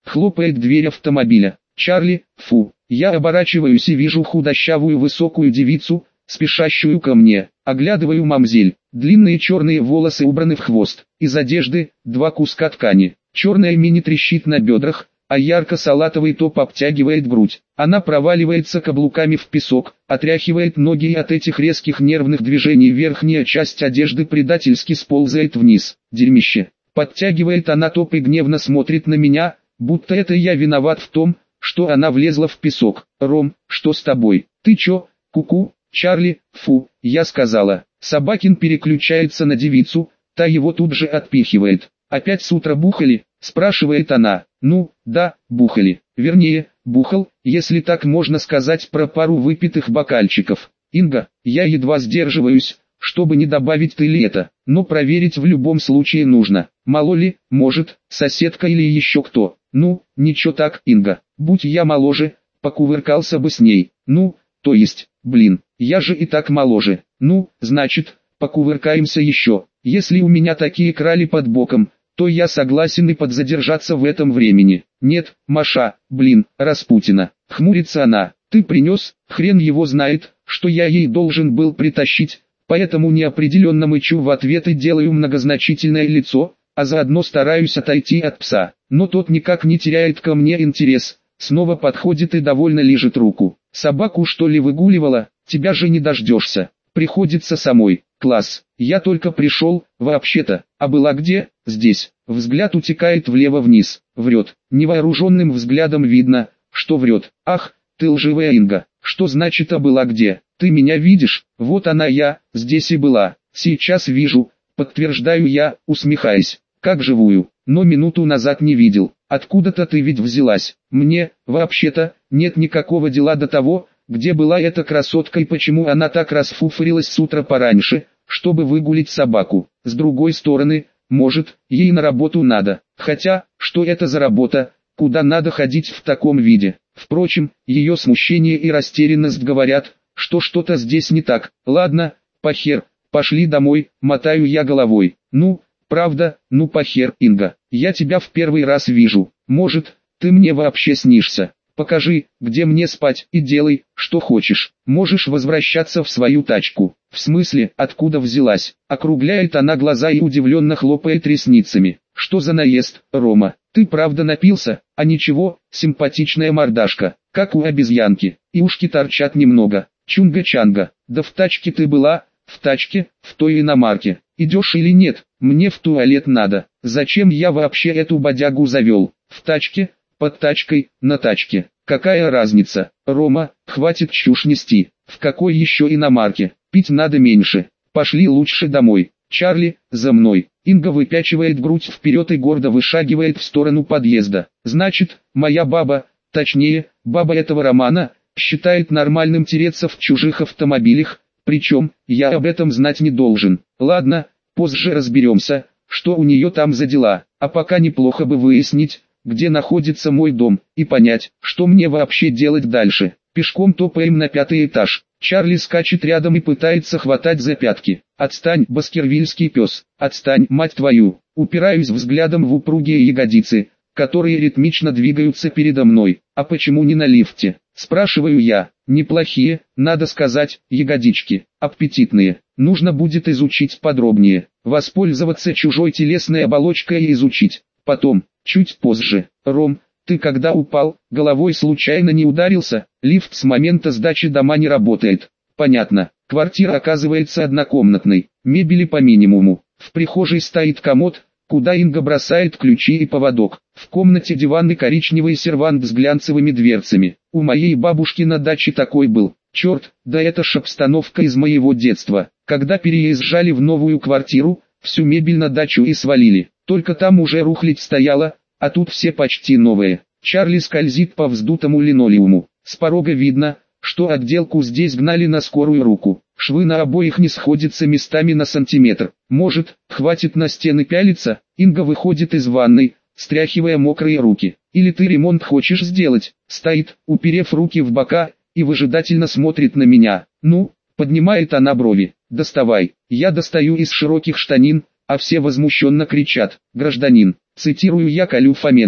Хлопает дверь автомобиля. Чарли, фу. Я оборачиваюсь и вижу худощавую высокую девицу, спешащую ко мне. Оглядываю мамзель. Длинные черные волосы убраны в хвост. Из одежды два куска ткани. Черная мини трещит на бедрах, а ярко-салатовый топ обтягивает грудь. Она проваливается каблуками в песок, отряхивает ноги, и от этих резких нервных движений верхняя часть одежды предательски сползает вниз. Дерьмище. Подтягивает она топ и гневно смотрит на меня, будто это я виноват в том, что она влезла в песок. Ром, что с тобой? Ты чё, ку-ку? Чарли, фу, я сказала. Собакин переключается на девицу, та его тут же отпихивает. Опять с утра бухали? Спрашивает она. Ну, да, бухали. Вернее, бухал, если так можно сказать, про пару выпитых бокальчиков. Инга, я едва сдерживаюсь, чтобы не добавить ты ли это, но проверить в любом случае нужно. Мало ли, может, соседка или еще кто. Ну, ничего так, Инга, будь я моложе, покувыркался бы с ней. Ну, то есть, блин, я же и так моложе. Ну, значит, покувыркаемся еще. Если у меня такие крали под боком, то я согласен и подзадержаться в этом времени. Нет, Маша, блин, Распутина. Хмурится она. Ты принес, хрен его знает, что я ей должен был притащить, поэтому неопределенно мычу в ответ и делаю многозначительное лицо, а заодно стараюсь отойти от пса. Но тот никак не теряет ко мне интерес, снова подходит и довольно лижет руку. Собаку что ли выгуливала, тебя же не дождешься. Приходится самой. Класс, я только пришел, вообще-то, а была где? Здесь. Взгляд утекает влево-вниз, врет. Невооруженным взглядом видно, что врет. Ах, ты лживая Инга, что значит а была где? Ты меня видишь? Вот она я, здесь и была. Сейчас вижу, подтверждаю я, усмехаясь. Как живую, но минуту назад не видел. Откуда-то ты ведь взялась. Мне, вообще-то, нет никакого дела до того, где была эта красотка и почему она так расфуфырилась с утра пораньше, чтобы выгулить собаку. С другой стороны, может, ей на работу надо. Хотя, что это за работа, куда надо ходить в таком виде? Впрочем, ее смущение и растерянность говорят, что что-то здесь не так. Ладно, похер, пошли домой, мотаю я головой. Ну, правда, ну похер, Инга, я тебя в первый раз вижу. Может, ты мне вообще снишься? Покажи, где мне спать, и делай, что хочешь. Можешь возвращаться в свою тачку. В смысле, откуда взялась? Округляет она глаза и удивленно хлопает ресницами. Что за наезд, Рома? Ты правда напился? А ничего, симпатичная мордашка, как у обезьянки. И ушки торчат немного. Чунга-чанга. Да в тачке ты была? В тачке, в той иномарке. Идешь или нет? Мне в туалет надо. Зачем я вообще эту бодягу завел? В тачке? Под тачкой, на тачке. Какая разница? Рома, хватит чушь нести. В какой еще иномарке? Пить надо меньше. Пошли лучше домой. Чарли, за мной. Инга выпячивает грудь вперед и гордо вышагивает в сторону подъезда. Значит, моя баба, точнее, баба этого Романа, считает нормальным тереться в чужих автомобилях, причем, я об этом знать не должен. Ладно, позже разберемся, что у нее там за дела, а пока неплохо бы выяснить, где находится мой дом, и понять, что мне вообще делать дальше. Пешком топаем на 5-й этаж. Чарли скачет рядом и пытается хватать за пятки. Отстань, баскервильский пес, отстань, мать твою. Упираюсь взглядом в упругие ягодицы, которые ритмично двигаются передо мной. А почему не на лифте? Спрашиваю я. Неплохие, надо сказать, ягодички, аппетитные. Нужно будет изучить подробнее. Воспользоваться чужой телесной оболочкой и изучить. Потом, чуть позже. Ром, ты когда упал, головой случайно не ударился? Лифт с момента сдачи дома не работает. Понятно. Квартира оказывается однокомнатной. Мебели по минимуму. В прихожей стоит комод, куда Инга бросает ключи и поводок. В комнате диван и коричневый сервант с глянцевыми дверцами. У моей бабушки на даче такой был. Черт, да это ж обстановка из моего детства. Когда переезжали в новую квартиру, всю мебель на дачу и свалили. Только там уже рухлядь стояла, а тут все почти новые. Чарли скользит по вздутому линолеуму. С порога видно, что отделку здесь гнали на скорую руку. Швы на обоих не сходятся местами на сантиметр. Может, хватит на стены пялиться? Инга выходит из ванной, стряхивая мокрые руки. Или ты ремонт хочешь сделать? Стоит, уперев руки в бока, и выжидательно смотрит на меня. Ну, поднимает она брови. Доставай. Я достаю из широких штанин, а все возмущенно кричат. Гражданин, цитирую я Колю Фоменко.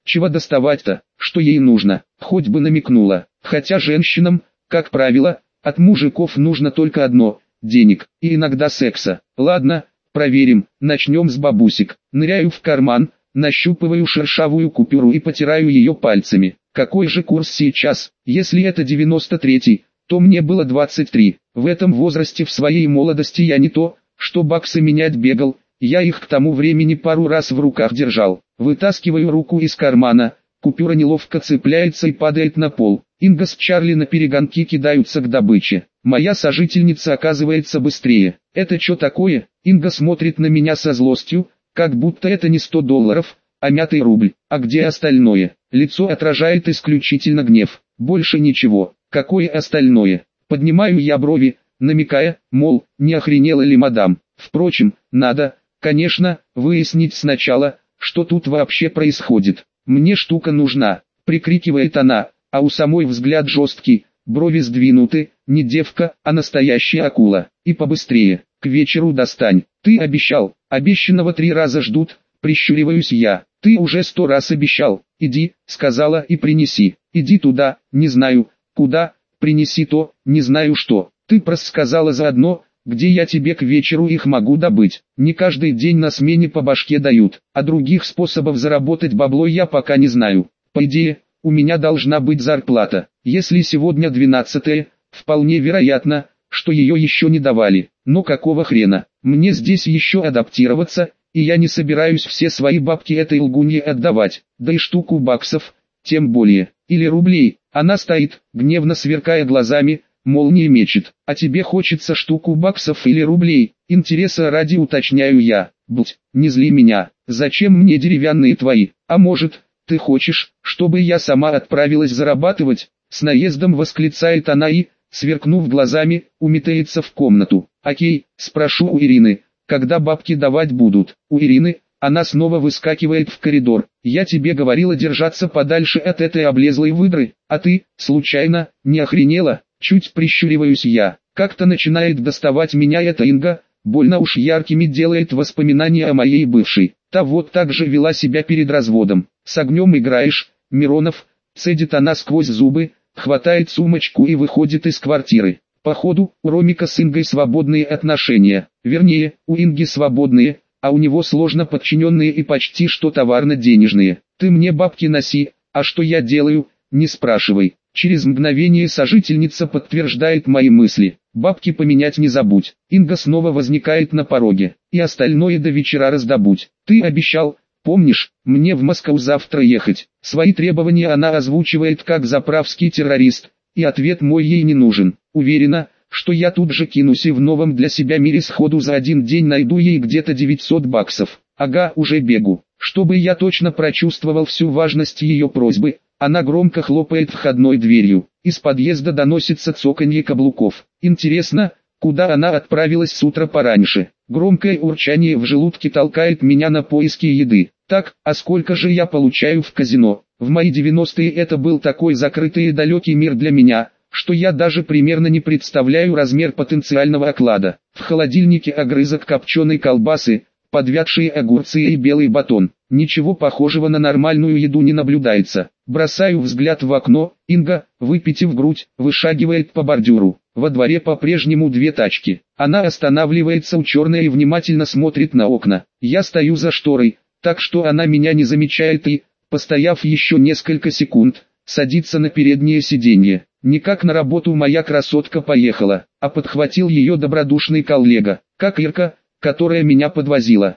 Чего доставать-то, что ей нужно, хоть бы намекнула. Хотя женщинам, как правило, от мужиков нужно только одно – денег, и иногда секса. Ладно, проверим, начнем с бабусек. Ныряю в карман, нащупываю шершавую купюру и потираю ее пальцами. Какой же курс сейчас? Если это 93-й, то мне было 23. В этом возрасте в своей молодости я не то, что баксы менять бегал, я их к тому времени пару раз в руках держал. Вытаскиваю руку из кармана, купюра неловко цепляется и падает на пол. Инга с Чарли на перегонки кидаются к добыче. Моя сожительница оказывается быстрее. Это что такое? Инга смотрит на меня со злостью, как будто это не $100, а мятый рубль. А где остальное? Лицо отражает исключительно гнев. Больше ничего. Какое остальное? Поднимаю я брови, намекая, мол, не охренела ли мадам. Впрочем, надо, конечно, выяснить сначала, что тут вообще происходит. Мне штука нужна, прикрикивает она, а у самой взгляд жесткий, брови сдвинуты, не девка, а настоящая акула. И побыстрее, к вечеру достань. Ты обещал, обещанного 3 раза ждут, прищуриваюсь я. Ты уже 100 раз обещал, иди, сказала, и принеси. Иди туда, не знаю, куда, принеси то, не знаю что. Ты просто сказала заодно, где я тебе к вечеру их могу добыть. Не каждый день на смене по башке дают, а других способов заработать бабло я пока не знаю. По идее, у меня должна быть зарплата. Если сегодня 12-е, вполне вероятно, что ее еще не давали. Но какого хрена? Мне здесь еще адаптироваться, и я не собираюсь все свои бабки этой лгунье отдавать. Да и штуку баксов, тем более. Или рублей. Она стоит, гневно сверкая глазами, молния мечет. А тебе хочется штуку баксов или рублей? Интереса ради уточняю я. Будь, не зли меня. Зачем мне деревянные твои? А может, ты хочешь, чтобы я сама отправилась зарабатывать? С наездом восклицает она и, сверкнув глазами, уметается в комнату. Окей, спрошу у Ирины, когда бабки давать будут. У Ирины, она снова выскакивает в коридор. Я тебе говорила держаться подальше от этой облезлой выдры, а ты, случайно, не охренела? Чуть прищуриваюсь я. Как-то начинает доставать меня эта Инга, больно уж яркими делает воспоминания о моей бывшей. Та вот так же вела себя перед разводом. С огнем играешь, Миронов, цедит она сквозь зубы, хватает сумочку и выходит из квартиры. Походу, у Ромика с Ингой свободные отношения. Вернее, у Инги свободные, а у него сложно подчиненные и почти что товарно-денежные. Ты мне бабки носи, а что я делаю, не спрашивай. Через мгновение сожительница подтверждает мои мысли. Бабки поменять не забудь. Инга снова возникает на пороге. И остальное до вечера раздобудь. Ты обещал, помнишь, мне в Москву завтра ехать. Свои требования она озвучивает как заправский террорист. И ответ мой ей не нужен. Уверена, что я тут же кинусь и в новом для себя мире сходу за один день найду ей где-то 900 баксов. Ага, уже бегу. Чтобы я точно прочувствовал всю важность ее просьбы, она громко хлопает входной дверью. Из подъезда доносится цоканье каблуков. Интересно, куда она отправилась с утра пораньше? Громкое урчание в желудке толкает меня на поиски еды. Так, а сколько же я получаю в казино? В мои 90-е это был такой закрытый и далекий мир для меня, что я даже примерно не представляю размер потенциального оклада. В холодильнике огрызок копченой колбасы, подвядшие огурцы и белый батон. Ничего похожего на нормальную еду не наблюдается. Бросаю взгляд в окно, Инга, выпитив грудь, вышагивает по бордюру. Во дворе по-прежнему 2 тачки. Она останавливается у черной и внимательно смотрит на окна. Я стою за шторой, так что она меня не замечает и, постояв еще несколько секунд, садится на переднее сиденье. Никак на работу моя красотка поехала, а подхватил ее добродушный коллега, как Ирка, которая меня подвозила.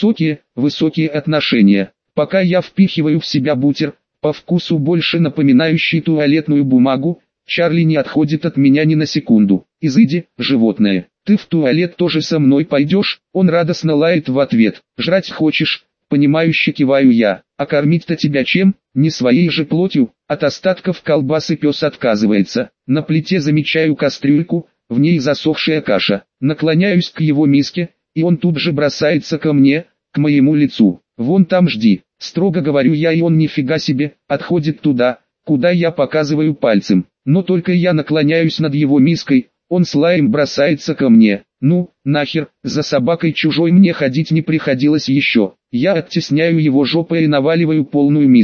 Высокие отношения. Пока я впихиваю в себя бутер, по вкусу больше напоминающий туалетную бумагу, Чарли не отходит от меня ни на секунду. Изыди, животное, ты в туалет тоже со мной пойдешь? Он радостно лает в ответ. Жрать хочешь? Понимающе киваю я. А кормить-то тебя чем? Не своей же плотью? От остатков колбасы пес отказывается. На плите замечаю кастрюльку, в ней засохшая каша. Наклоняюсь к его миске, и он тут же бросается ко мне, к моему лицу. Вон там жди, строго говорю я, и он нифига себе, отходит туда, куда я показываю пальцем. Но только я наклоняюсь над его миской, он с лаем бросается ко мне. Ну, нахер, за собакой чужой мне ходить не приходилось еще. Я оттесняю его жопой и наваливаю полную миску.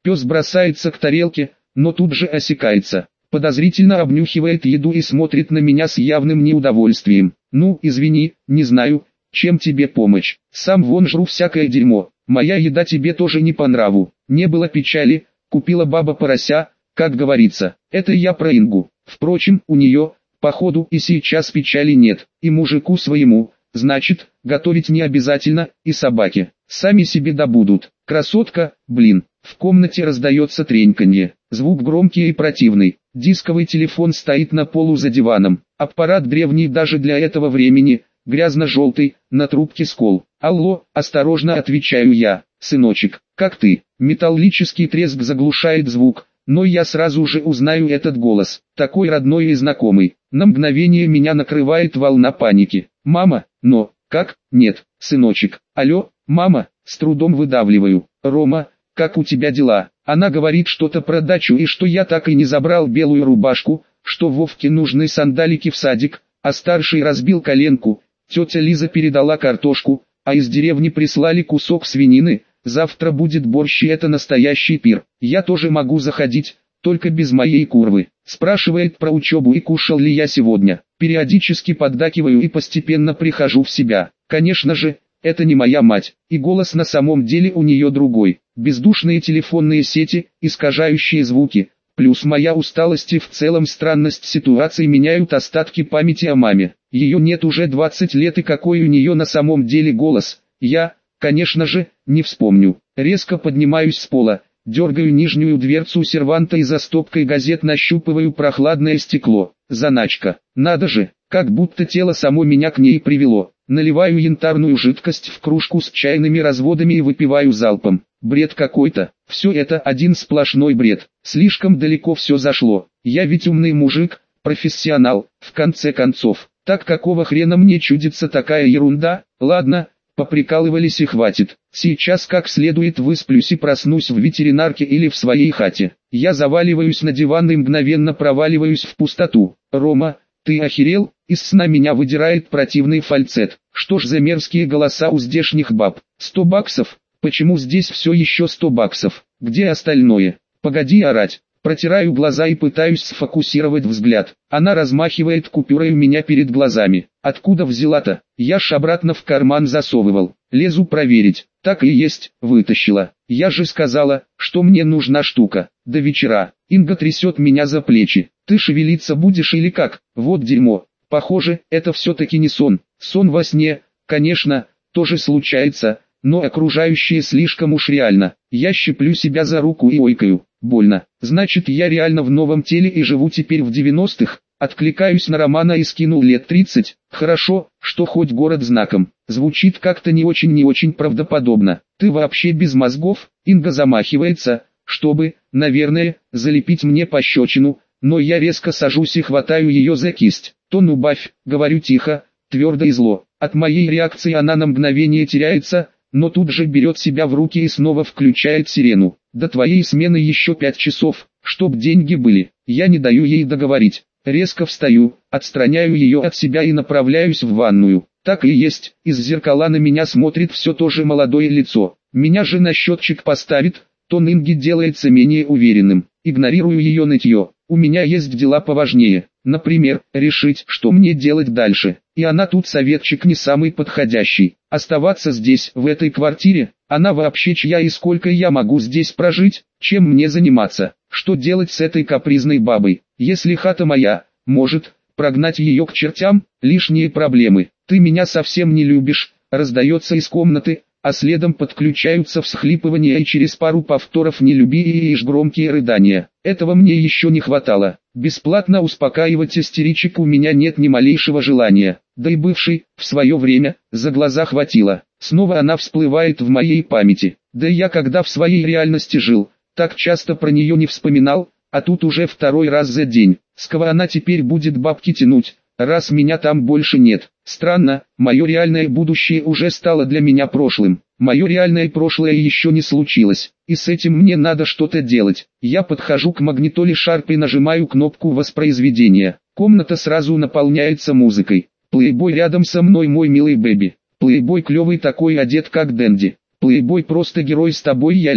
Пес бросается к тарелке, но тут же осекается. Подозрительно обнюхивает еду и смотрит на меня с явным неудовольствием. Ну, извини, не знаю, чем тебе помочь. Сам вон жру всякое дерьмо. Моя еда тебе тоже не по нраву. Не было печали, купила баба порося, как говорится. Это я про Ингу. Впрочем, у нее, походу, и сейчас печали нет. И мужику своему, значит, готовить не обязательно, и собаке. Сами себе добудут. Красотка, блин. В комнате раздается треньканье. Звук громкий и противный. Дисковый телефон стоит на полу за диваном. Аппарат древний даже для этого времени, грязно-желтый, на трубке скол. «Алло», осторожно отвечаю я. «Сыночек, как ты?» Металлический треск заглушает звук, но я сразу же узнаю этот голос, такой родной и знакомый. На мгновение меня накрывает волна паники. «Мама, но, как, нет, сыночек, алло, мама», с трудом выдавливаю. «Рома, как у тебя дела?» Она говорит что-то про дачу и что я так и не забрал белую рубашку, что Вовке нужны сандалики в садик, а старший разбил коленку, тетя Лиза передала картошку, а из деревни прислали кусок свинины, завтра будет борщ и это настоящий пир. Я тоже могу заходить, только без моей курвы. Спрашивает про учебу и кушал ли я сегодня. Периодически поддакиваю и постепенно прихожу в себя. Конечно же, это не моя мать, и голос на самом деле у нее другой. Бездушные телефонные сети, искажающие звуки, плюс моя усталость и в целом странность ситуации меняют остатки памяти о маме. Ее нет уже 20 лет и какой у нее на самом деле голос, я, конечно же, не вспомню. Резко поднимаюсь с пола, дергаю нижнюю дверцу серванта и за стопкой газет нащупываю прохладное стекло. Заначка. Надо же, как будто тело само меня к ней привело. Наливаю янтарную жидкость в кружку с чайными разводами и выпиваю залпом. Бред какой-то. Все это один сплошной бред. Слишком далеко все зашло. Я ведь умный мужик, профессионал, в конце концов. Так какого хрена мне чудится такая ерунда? Ладно, поприкалывались и хватит. Сейчас как следует высплюсь и проснусь в ветеринарке или в своей хате. Я заваливаюсь на диван и мгновенно проваливаюсь в пустоту. «Рома, ты охерел?» Из сна меня выдирает противный фальцет. Что ж за мерзкие голоса у здешних баб? 100 баксов? Почему здесь все еще 100 баксов? Где остальное? Погоди орать. Протираю глаза и пытаюсь сфокусировать взгляд. Она размахивает купюрой у меня перед глазами. Откуда взяла-то? Я ж обратно в карман засовывал. Лезу проверить. Так и есть, вытащила. Я же сказала, что мне нужна штука. До вечера. Инга трясет меня за плечи. Ты шевелиться будешь или как? Вот дерьмо. Похоже, это все-таки не сон. Сон во сне, конечно, тоже случается, но окружающее слишком уж реально. Я щиплю себя за руку и ойкаю. Больно. Значит, я реально в новом теле и живу теперь в 90-х. Откликаюсь на Романа и скинул лет 30. Хорошо, что хоть город знаком. Звучит как-то не очень правдоподобно. Ты вообще без мозгов? Инга замахивается, чтобы, наверное, залепить мне пощечину, но я резко сажусь и хватаю ее за кисть. Тон убавь, говорю тихо, твердо и зло. От моей реакции она на мгновение теряется, но тут же берет себя в руки и снова включает сирену. До твоей смены еще 5 часов, чтоб деньги были. Я не даю ей договорить. Резко встаю, отстраняю ее от себя и направляюсь в ванную. Так и есть, из зеркала на меня смотрит все то же молодое лицо. Меня же на счетчик поставит, тон Инги делается менее уверенным. Игнорирую ее нытье. У меня есть дела поважнее. Например, решить, что мне делать дальше. И она тут советчик не самый подходящий. Оставаться здесь, в этой квартире? Она вообще чья и сколько я могу здесь прожить? Чем мне заниматься? Что делать с этой капризной бабой? Если хата моя, может, прогнать ее к чертям? Лишние проблемы. Ты меня совсем не любишь, раздается из комнаты, а следом подключаются всхлипывания и через пару повторов «не люби» и громкие рыдания. Этого мне еще не хватало. Бесплатно успокаивать истеричек у меня нет ни малейшего желания. Да и бывший, в свое время, за глаза хватило. Снова она всплывает в моей памяти. Да и я когда в своей реальности жил, так часто про нее не вспоминал, а тут уже второй раз за день. С кого она теперь будет бабки тянуть, раз меня там больше нет? Странно, мое реальное будущее уже стало для меня прошлым. Мое реальное прошлое еще не случилось, и с этим мне надо что-то делать. Я подхожу к магнитоле Sharp и нажимаю кнопку воспроизведения. Комната сразу наполняется музыкой. Плейбой рядом со мной мой милый бэби. Плейбой клевый такой одет как Дэнди. Плейбой просто герой с тобой я леди.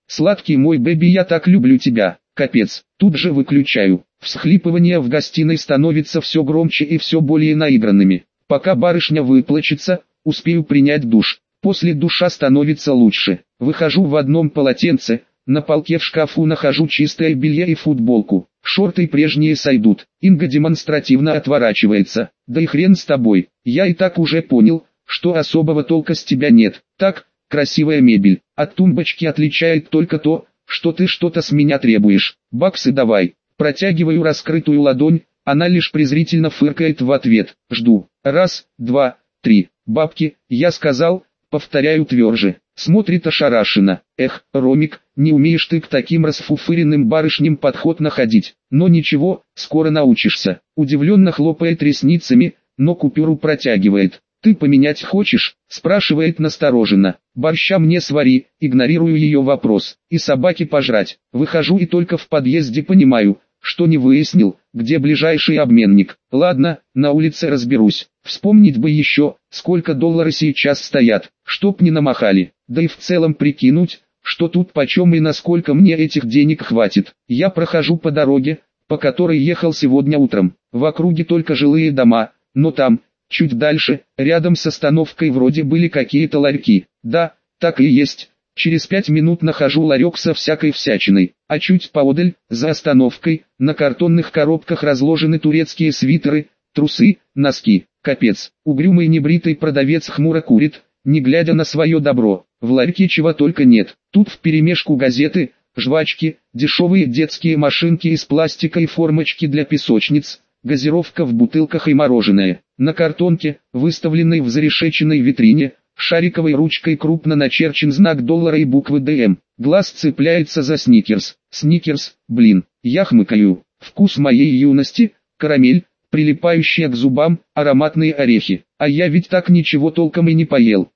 Сладкий мой бэби, я так люблю тебя, капец, тут же выключаю. Всхлипывания в гостиной становятся все громче и все более наигранными. Пока барышня выплачется, успею принять душ. После душа становится лучше. Выхожу в одном полотенце, на полке в шкафу нахожу чистое белье и футболку. Шорты прежние сойдут. Инга демонстративно отворачивается. Да и хрен с тобой, я и так уже понял, что особого толка с тебя нет. Так, красивая мебель. От тумбочки отличает только то, что ты что-то с меня требуешь. Баксы давай. Протягиваю раскрытую ладонь, она лишь презрительно фыркает в ответ. Жду. Раз, два, три. Бабки, я сказал, повторяю тверже. Смотрит ошарашенно. Эх, Ромик, не умеешь ты к таким расфуфыренным барышням подход находить. Но ничего, скоро научишься. Удивленно хлопает ресницами, но купюру протягивает. Ты поменять хочешь? Спрашивает настороженно. Борща мне свари, игнорирую ее вопрос. И собаке пожрать. Выхожу и только в подъезде понимаю, что не выяснил, где ближайший обменник. Ладно, на улице разберусь. Вспомнить бы еще, сколько доллары сейчас стоят, чтоб не намахали. Да и в целом прикинуть, что тут почем и насколько мне этих денег хватит. Я прохожу по дороге, по которой ехал сегодня утром. В округе только жилые дома, но там, чуть дальше, рядом с остановкой вроде были какие-то ларьки. Да, так и есть. Через 5 минут нахожу ларек со всякой всячиной, а чуть поодаль, за остановкой, на картонных коробках разложены турецкие свитеры, трусы, носки. Капец, угрюмый небритый продавец хмуро курит, не глядя на свое добро. В ларьке чего только нет. Тут вперемешку газеты, жвачки, дешевые детские машинки из пластика и формочки для песочниц, газировка в бутылках и мороженое. На картонке, выставленной в зарешеченной витрине, шариковой ручкой крупно начерчен знак доллара и буквы ДМ. Глаз цепляется за Сникерс. Сникерс, блин, я хмыкаю. Вкус моей юности, карамель, прилипающие к зубам, ароматные орехи. А я ведь так ничего толком и не поел.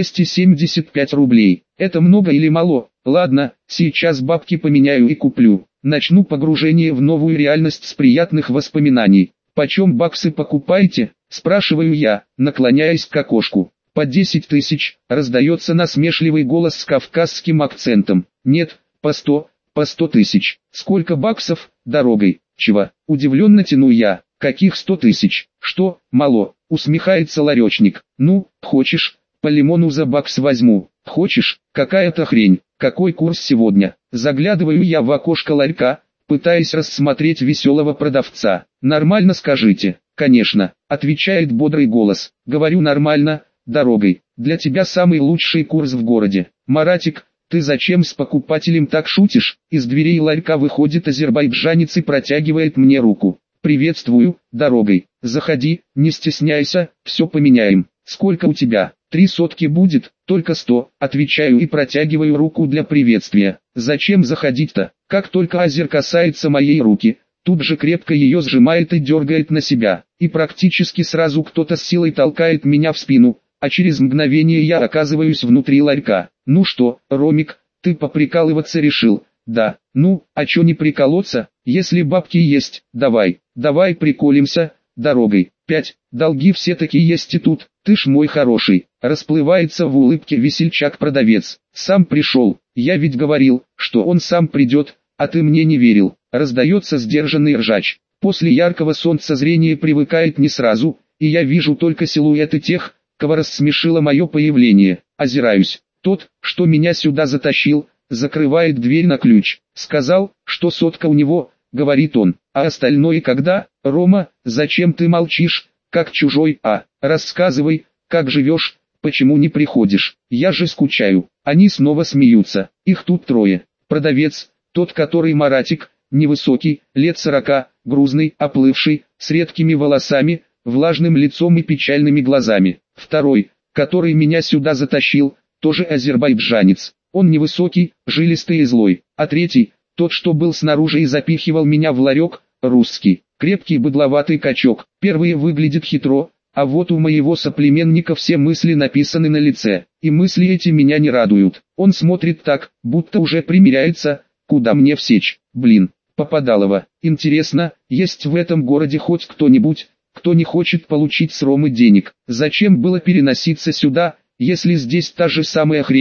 275 рублей. Это много или мало? Ладно, сейчас бабки поменяю и куплю. Начну погружение в новую реальность с приятных воспоминаний. Почем баксы покупаете? Спрашиваю я, наклоняясь к окошку. По 10 тысяч, раздается насмешливый голос с кавказским акцентом. Нет, по 100 тысяч. Сколько баксов, дорогой? Чего? Удивленно тяну я. Каких 100 тысяч? Что, мало? Усмехается ларечник. Ну, хочешь, по лимону за бакс возьму. Хочешь, какая-то хрень. Какой курс сегодня? Заглядываю я в окошко ларька, пытаясь рассмотреть веселого продавца. Нормально скажите. Конечно, отвечает бодрый голос. Говорю нормально, дорогой. Для тебя самый лучший курс в городе. Маратик, ты зачем с покупателем так шутишь? Из дверей ларька выходит азербайджанец и протягивает мне руку. Приветствую, дорогой. Заходи, не стесняйся, все поменяем. Сколько у тебя? 3 сотки будет, только 100, отвечаю и протягиваю руку для приветствия. Зачем заходить-то? Как только азер касается моей руки, тут же крепко ее сжимает и дергает на себя. И практически сразу кто-то с силой толкает меня в спину, а через мгновение я оказываюсь внутри ларька. Ну что, Ромик, ты поприкалываться решил? Да. Ну, а чё не приколоться, если бабки есть? Давай приколимся, дорогой. 5, долги все-таки есть и тут, ты ж мой хороший. Расплывается в улыбке весельчак-продавец. Сам пришел, я ведь говорил, что он сам придет, а ты мне не верил. Раздается сдержанный ржач. После яркого солнца зрение привыкает не сразу, и я вижу только силуэты тех, кого рассмешило мое появление. Озираюсь. Тот, что меня сюда затащил, закрывает дверь на ключ. Сказал, что сотка у него, говорит он. А остальное когда? Рома, зачем ты молчишь, как чужой? Рассказывай, как живешь, почему не приходишь? Я же скучаю. Они снова смеются. Их тут 3. Продавец, тот который Маратик, невысокий, лет 40, грузный, оплывший, с редкими волосами, влажным лицом и печальными глазами. 2, который меня сюда затащил, тоже азербайджанец. Он невысокий, жилистый и злой. А 3, тот что был снаружи и запихивал меня в ларек, русский, крепкий быдловатый качок. Первый выглядит хитро, а вот у моего соплеменника все мысли написаны на лице. И мысли эти меня не радуют. Он смотрит так, будто уже примиряется, куда мне всечь. Блин, Попадалова. Интересно, есть в этом городе хоть кто-нибудь, кто не хочет получить с Ромы денег? Зачем было переноситься сюда, если здесь та же самая хрень,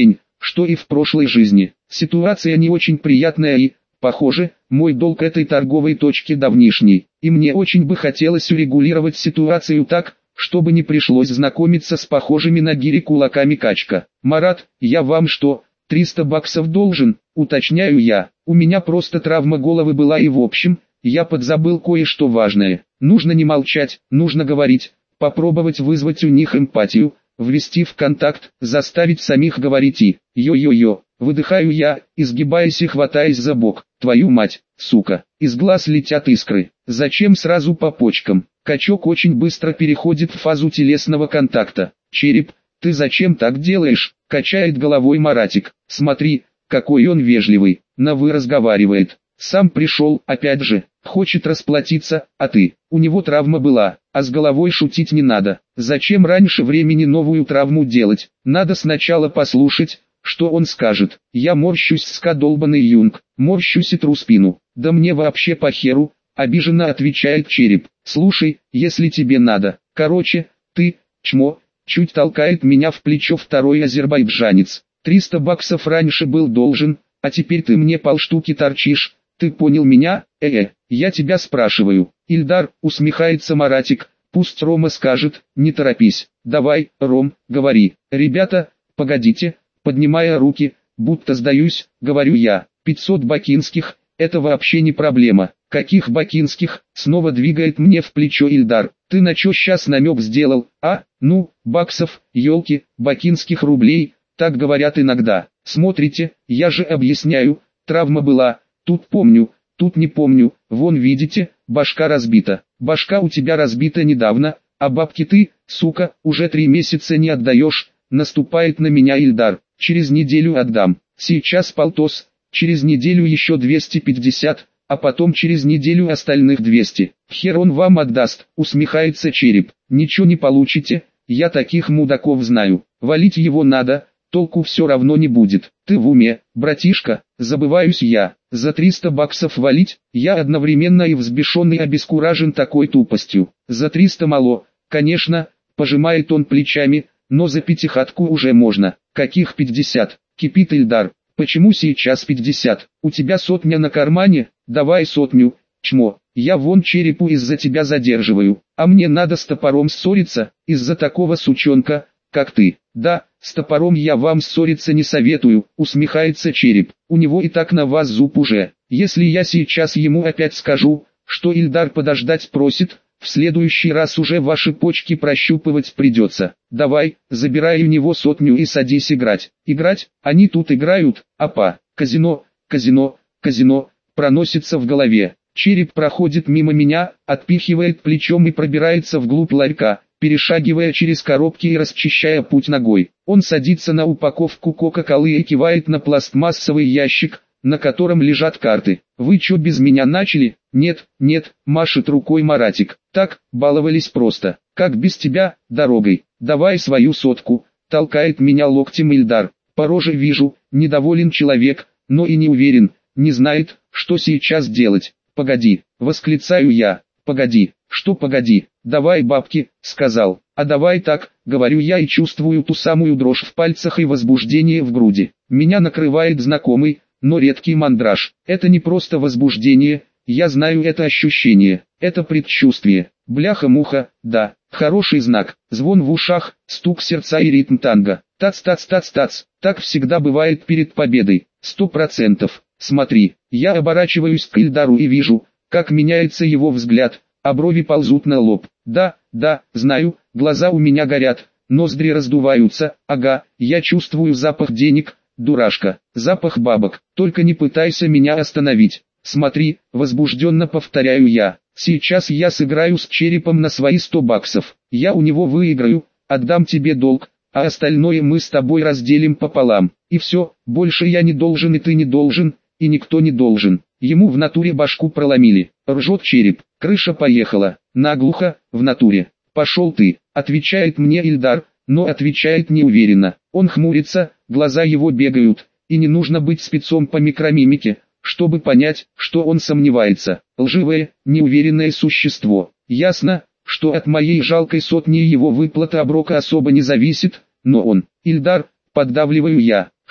что и в прошлой жизни. Ситуация не очень приятная и, похоже, мой долг этой торговой точки давнишний, и мне очень бы хотелось урегулировать ситуацию так, чтобы не пришлось знакомиться с похожими на гири кулаками Качка. Марат, я вам что, 300 баксов должен, уточняю я, у меня просто травма головы была и в общем, я подзабыл кое-что важное. Нужно не молчать, нужно говорить, попробовать вызвать у них эмпатию, ввести в контакт, заставить самих говорить и «йо-йо-йо», выдыхаю я, изгибаясь и хватаясь за бок. Твою мать, сука, из глаз летят искры. Зачем сразу по почкам? Качок очень быстро переходит в фазу телесного контакта. Череп, ты зачем так делаешь? Качает головой Маратик. Смотри, какой он вежливый, на «вы» разговаривает. Сам пришел, опять же, хочет расплатиться, а ты, у него травма была, а с головой шутить не надо. Зачем раньше времени новую травму делать? Надо сначала послушать, что он скажет. Я морщусь, долбаный юнг, морщусь и тру спину. Да мне вообще по херу, обиженно отвечает Череп. Слушай, если тебе надо. Короче, ты, чмо, чуть толкает меня в плечо второй азербайджанец. 300 баксов раньше был должен, а теперь ты мне полштуки торчишь. Ты понял меня? Я тебя спрашиваю. Ильдар, усмехается Маратик, пусть Рома скажет, не торопись. Давай, Ром, говори. Ребята, погодите, поднимая руки, будто сдаюсь, говорю я. 500 бакинских, это вообще не проблема. Каких бакинских, снова двигает мне в плечо Ильдар. Ты на чё сейчас намек сделал, а? Ну, баксов, елки, бакинских рублей, так говорят иногда. Смотрите, я же объясняю, травма была. Тут помню, тут не помню, вон видите, башка разбита. Башка у тебя разбита недавно, а бабки ты, сука, уже 3 месяца не отдаешь, наступает на меня Ильдар. Через неделю отдам, сейчас полтос, через неделю еще 250, а потом через неделю остальных 200. Хер он вам отдаст, усмехается Череп. Ничего не получите, я таких мудаков знаю, валить его надо. Толку все равно не будет. Ты в уме, братишка, забываюсь я. За 300 баксов валить, я одновременно и взбешен и обескуражен такой тупостью. За 300 мало, конечно, пожимает он плечами, но за пятихатку уже можно. Каких 50? Кипит Ильдар. Почему сейчас 50? У тебя 100 на кармане? Давай 100, чмо. Я вон Черепу из-за тебя задерживаю, а мне надо с топором ссориться, из-за такого сучонка, как ты. Да, с топором я вам ссориться не советую, усмехается Череп. У него и так на вас зуб уже. Если я сейчас ему опять скажу, что Ильдар подождать просит, в следующий раз уже ваши почки прощупывать придется. Давай, забирай у него 100 и садись играть. Играть? Они тут играют, апа. Казино, казино, казино, проносится в голове. Череп проходит мимо меня, отпихивает плечом и пробирается вглубь ларька, перешагивая через коробки и расчищая путь ногой. Он садится на упаковку кока-колы и кивает на пластмассовый ящик, на котором лежат карты. «Вы чё без меня начали?» «Нет, нет», машет рукой Маратик. «Так, баловались просто. Как без тебя, дорогой? Давай свою 100, толкает меня локтем Ильдар. По роже вижу, недоволен человек, но и не уверен, не знает, что сейчас делать. «Погоди», восклицаю я. «Погоди, что погоди? Давай бабки», сказал. «А давай так», говорю я и чувствую ту самую дрожь в пальцах и возбуждение в груди. Меня накрывает знакомый, но редкий мандраж. Это не просто возбуждение, я знаю это ощущение, это предчувствие. Бляха-муха, да, хороший знак. Звон в ушах, стук сердца и ритм танго. Тац-тац-тац-тац, так всегда бывает перед победой. 100%. Смотри, я оборачиваюсь к Ильдару и вижу, как меняется его взгляд, а брови ползут на лоб. Да, знаю, глаза у меня горят, ноздри раздуваются, ага, я чувствую запах денег, дурашка, запах бабок, только не пытайся меня остановить. Смотри, возбужденно повторяю я, сейчас я сыграю с Черепом на свои 100 баксов, я у него выиграю, отдам тебе долг, а остальное мы с тобой разделим пополам, и все, больше я не должен и ты не должен, и никто не должен. Ему в натуре башку проломили, ржет Череп, крыша поехала, наглухо, в натуре. Пошел ты, отвечает мне Ильдар, но отвечает неуверенно, он хмурится, глаза его бегают, и не нужно быть спецом по микромимике, чтобы понять, что он сомневается. Лживое, неуверенное существо. Ясно, что от моей жалкой 100 его выплата оброка особо не зависит, но он, Ильдар, поддавливаю я.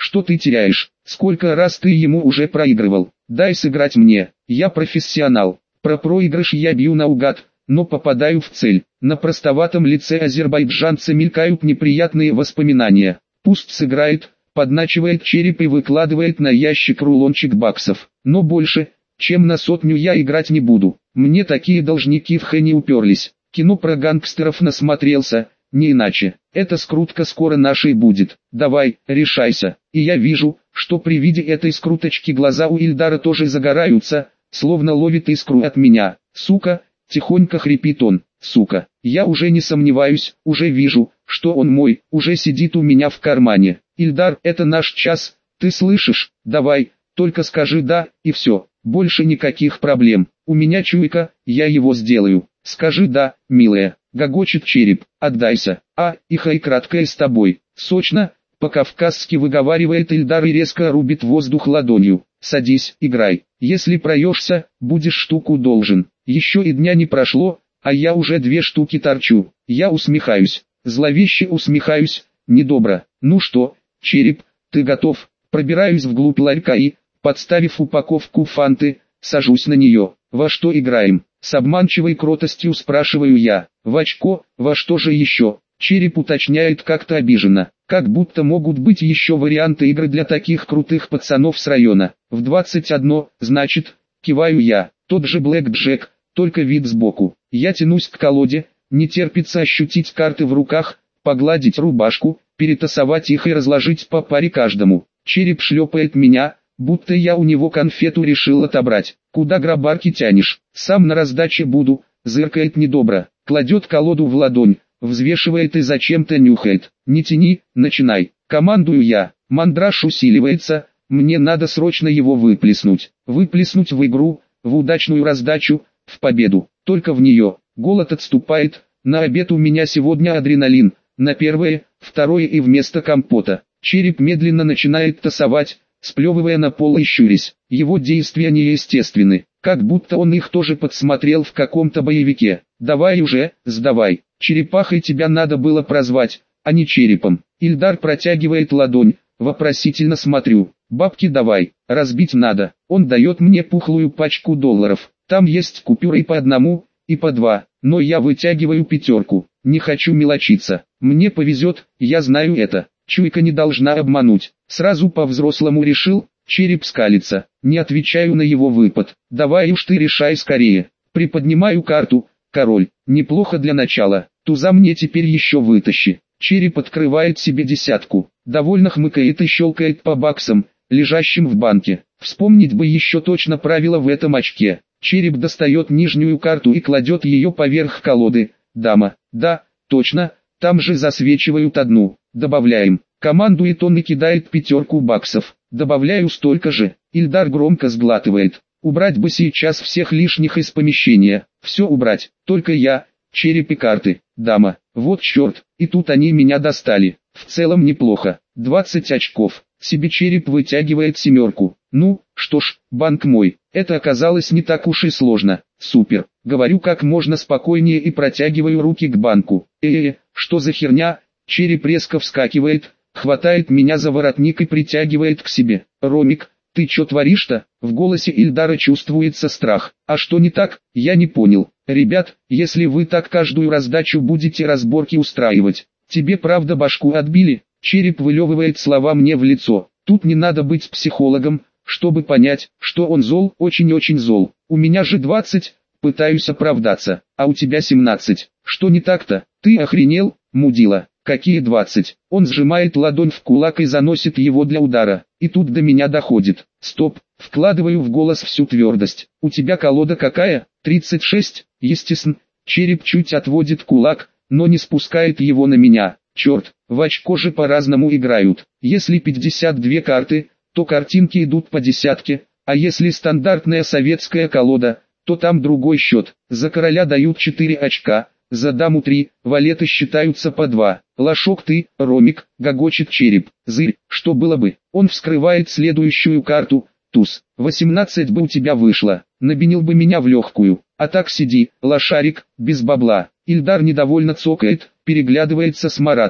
Что ты теряешь? Сколько раз ты ему уже проигрывал? Дай сыграть мне, я профессионал. Про проигрыш я бью наугад, но попадаю в цель. На простоватом лице азербайджанца мелькают неприятные воспоминания. Пусть сыграет, подначивает Череп и выкладывает на ящик рулончик баксов. Но больше, чем на 100 я играть не буду. Мне такие должники в х не уперлись. Кино про гангстеров насмотрелся, не иначе. Эта скрутка скоро нашей будет. Давай, решайся. И я вижу, что при виде этой скруточки глаза у Ильдара тоже загораются, словно ловит искру от меня. Сука, тихонько хрипит он. Сука, я уже не сомневаюсь, уже вижу, что он мой, уже сидит у меня в кармане. Ильдар, это наш час, ты слышишь? Давай, только скажи «да», и все, больше никаких проблем. У меня чуйка, я его сделаю. Скажи «да», милая, гогочет Череп, отдайся. И хай краткое с тобой. Сочно, по-кавказски выговаривает Ильдар и резко рубит воздух ладонью. Садись, играй. Если проешься, будешь штуку должен. Еще и дня не прошло, а я уже 2 штуки торчу. Я усмехаюсь, зловеще усмехаюсь, недобро. Ну что, Череп, ты готов? Пробираюсь вглубь ларька и, подставив упаковку фанты, сажусь на нее. Во что играем? С обманчивой кротостью спрашиваю я. В очко, во что же еще? Череп уточняет как-то обиженно. Как будто могут быть еще варианты игры для таких крутых пацанов с района. В 21, значит, киваю я. Тот же Блэк Джек, только вид сбоку. Я тянусь к колоде, не терпится ощутить карты в руках, погладить рубашку, перетасовать их и разложить по паре каждому. Череп шлепает меня, будто я у него конфету решил отобрать. Куда грабарки тянешь? Сам на раздаче буду, зыркает недобро. Кладет колоду в ладонь, взвешивает и зачем-то нюхает. Не тяни, начинай. Командую я. Мандраж усиливается, мне надо срочно его выплеснуть. Выплеснуть в игру, в удачную раздачу, в победу. Только в нее. Голод отступает, на обед у меня сегодня адреналин. На первое, второе и вместо компота. Череп медленно начинает тасовать, сплевывая на пол и щурясь. Его действия неестественны, как будто он их тоже подсмотрел в каком-то боевике. Давай уже, сдавай. Черепахой тебя надо было прозвать, а не черепом. Ильдар протягивает ладонь, вопросительно смотрю. Бабки давай, разбить надо. Он дает мне пухлую пачку долларов. Там есть купюры и по 1, и по 2, но я вытягиваю 5. Не хочу мелочиться. Мне повезет, я знаю это. Чуйка не должна обмануть. Сразу по-взрослому решил, Череп скалится. Не отвечаю на его выпад. Давай уж ты решай скорее. Приподнимаю карту. Король. Неплохо для начала. Туза мне теперь еще вытащи. Череп открывает себе 10. Довольно хмыкает и щелкает по баксам, лежащим в банке. Вспомнить бы еще точно правила в этом очке. Череп достает нижнюю карту и кладет ее поверх колоды. Дама. Да, точно, там же засвечивают 1. Добавляем. Командует он и кидает 5 баксов. Добавляю столько же. Ильдар громко сглатывает. Убрать бы сейчас всех лишних из помещения. Все убрать. Только я, Череп и карты. Дама. Вот черт. И тут они меня достали. В целом неплохо. 20 очков. Себе Череп вытягивает 7. Ну, что ж, банк мой. Это оказалось не так уж и сложно. Супер. Говорю как можно спокойнее и протягиваю руки к банку. Что за херня? Череп резко вскакивает, хватает меня за воротник и притягивает к себе. Ромик, ты чё творишь-то? В голосе Ильдара чувствуется страх. А что не так? Я не понял. Ребят, если вы так каждую раздачу будете разборки устраивать, тебе правда башку отбили? Череп вылевывает слова мне в лицо. Тут не надо быть психологом, чтобы понять, что он зол, очень-очень зол. У меня же 20, пытаюсь оправдаться, а у тебя 17. Что не так-то? Ты охренел, мудила? Какие 20? Он сжимает ладонь в кулак и заносит его для удара. И тут до меня доходит. Стоп, вкладываю в голос всю твердость. У тебя колода какая? 36, естественно. Череп чуть отводит кулак, но не спускает его на меня. Черт, в очко же по-разному играют. Если 52 карты, то картинки идут по десятке, а если стандартная советская колода, то там другой счет. За короля дают 4 очка, за даму 3, валеты считаются по 2. Лошок ты, Ромик, гогочет Череп. Зырь, что было бы? Он вскрывает следующую карту. Туз. 18 бы у тебя вышло. Набенил бы меня в легкую. А так сиди, лошарик, без бабла. Ильдар недовольно цокает, переглядывается с Маратом.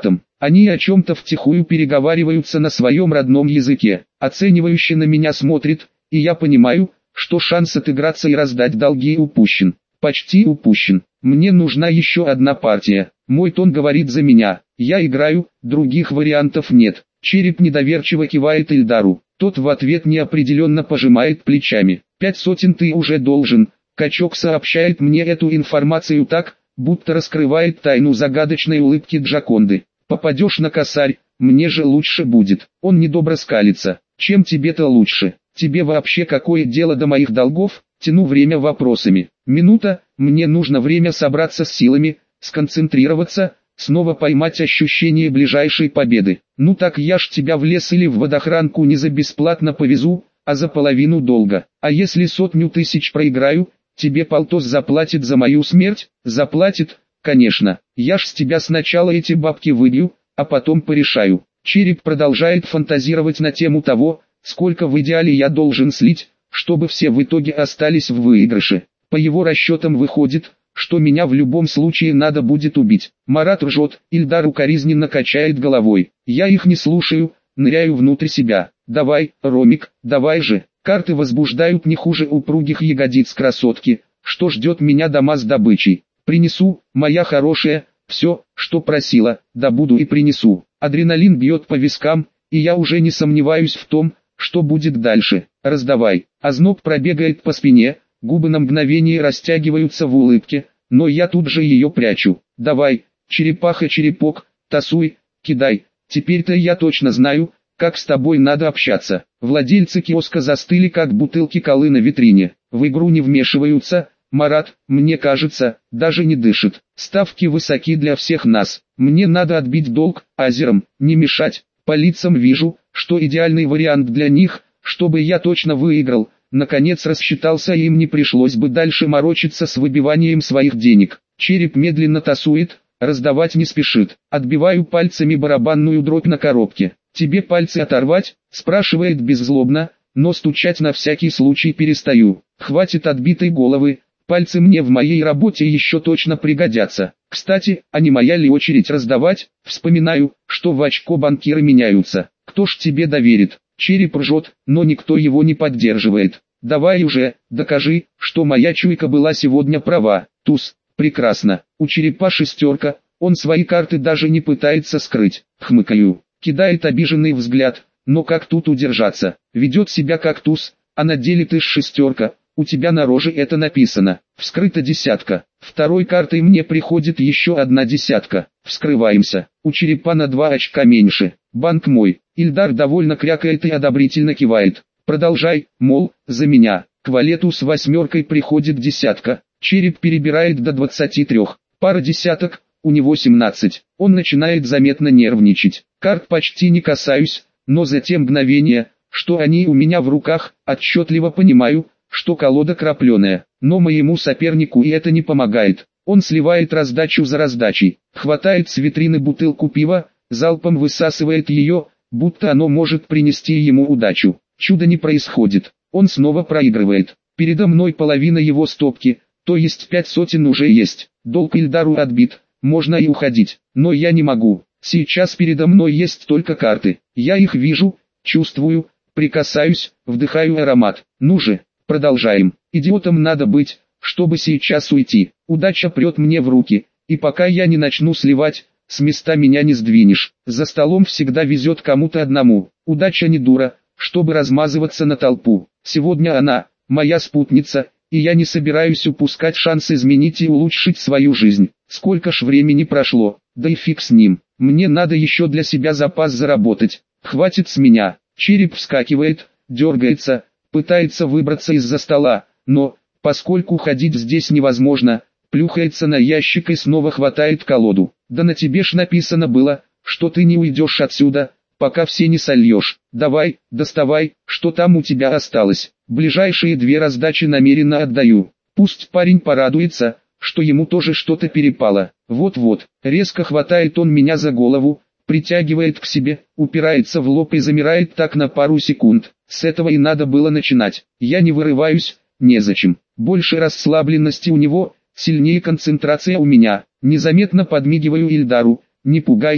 Они о чем-то втихую переговариваются на своем родном языке. Оценивающе на меня смотрит, и я понимаю, что шанс отыграться и раздать долги упущен. Почти упущен. Мне нужна еще одна партия. Мой тон говорит за меня. Я играю, других вариантов нет. Череп недоверчиво кивает Ильдару. Тот в ответ неопределенно пожимает плечами. 500 ты уже должен. Качок сообщает мне эту информацию так, будто раскрывает тайну загадочной улыбки Джаконды. Попадешь на косарь, мне же лучше будет. Он недобро скалится. Чем тебе-то лучше? Тебе вообще какое дело до моих долгов? Тяну время вопросами. Минута, мне нужно время собраться с силами, сконцентрироваться, снова поймать ощущение ближайшей победы. Ну так я ж тебя в лес или в водохранку не за бесплатно повезу, а за половину долга. А если 100 000 проиграю, тебе полтос заплатит за мою смерть? Заплатит, конечно. Я ж с тебя сначала эти бабки выбью, а потом порешаю. Череп продолжает фантазировать на тему того, сколько в идеале я должен слить, чтобы все в итоге остались в выигрыше. По его расчетам выходит, что меня в любом случае надо будет убить. Марат ржет, Ильдар укоризненно качает головой. Я их не слушаю, ныряю внутрь себя. Давай, Ромик, давай же. Карты возбуждают не хуже упругих ягодиц красотки, что ждет меня дома с добычей. Принесу, моя хорошая, все, что просила, добуду и принесу. Адреналин бьет по вискам, и я уже не сомневаюсь в том, что будет дальше. Раздавай. Озноб пробегает по спине, губы на мгновение растягиваются в улыбке, но я тут же ее прячу. Давай, черепаха-черепок, тасуй, кидай. Теперь-то я точно знаю, как с тобой надо общаться. Владельцы киоска застыли как бутылки колы на витрине. В игру не вмешиваются. Марат, мне кажется, даже не дышит. Ставки высоки для всех нас. Мне надо отбить долг, азерам, не мешать. По лицам вижу, что идеальный вариант для них, чтобы я точно выиграл. Наконец рассчитался, и им не пришлось бы дальше морочиться с выбиванием своих денег. Череп медленно тасует, раздавать не спешит. Отбиваю пальцами барабанную дробь на коробке. «Тебе пальцы оторвать?» – спрашивает беззлобно, но стучать на всякий случай перестаю. Хватит отбитой головы, пальцы мне в моей работе еще точно пригодятся. Кстати, а не моя ли очередь раздавать? Вспоминаю, что в очко банкиры меняются. Кто ж тебе доверит? Череп ржет, но никто его не поддерживает. Давай уже, докажи, что моя чуйка была сегодня права. Туз, прекрасно. У черепа шестерка, он свои карты даже не пытается скрыть. Хмыкаю. Кидает обиженный взгляд, но как тут удержаться? Ведет себя как туз, а на деле ты ж шестерка, у тебя на роже это написано. Вскрыта десятка. Второй картой мне приходит еще одна десятка. Вскрываемся. У черепа на 2 очка меньше. Банк мой. Ильдар довольно крякает и одобрительно кивает. Продолжай, мол, за меня. К валету с 8 приходит десятка. Череп перебирает до 23. Пара десяток. У него 17. Он начинает заметно нервничать. Карт почти не касаюсь, но за те мгновения, что они у меня в руках, отчетливо понимаю, что колода крапленая. Но моему сопернику и это не помогает. Он сливает раздачу за раздачей, хватает с витрины бутылку пива, залпом высасывает ее, будто оно может принести ему удачу. Чудо не происходит. Он снова проигрывает. Передо мной половина его стопки, то есть 500 уже есть. Долг Ильдару отбит. Можно и уходить, но я не могу. Сейчас передо мной есть только карты. Я их вижу, чувствую, прикасаюсь, вдыхаю аромат. Ну же, продолжаем. Идиотом надо быть, чтобы сейчас уйти. Удача прет мне в руки, и пока я не начну сливать, с места меня не сдвинешь. За столом всегда везет кому-то одному. Удача не дура, чтобы размазываться на толпу. Сегодня она, моя спутница, и я не собираюсь упускать шанс изменить и улучшить свою жизнь. Сколько ж времени прошло, да и фиг с ним. Мне надо еще для себя запас заработать. Хватит с меня. Череп вскакивает, дергается, пытается выбраться из-за стола, но, поскольку ходить здесь невозможно, плюхается на ящик и снова хватает колоду. Да на тебе ж написано было, что ты не уйдешь отсюда, пока все не сольешь. Давай, доставай, что там у тебя осталось. Ближайшие 2 раздачи намеренно отдаю. Пусть парень порадуется, что ему тоже что-то перепало. Вот-вот, резко хватает он меня за голову, притягивает к себе, упирается в лоб и замирает так на пару секунд. С этого и надо было начинать. Я не вырываюсь, незачем. Больше расслабленности у него, сильнее концентрация у меня. Незаметно подмигиваю Ильдару. Не пугайся,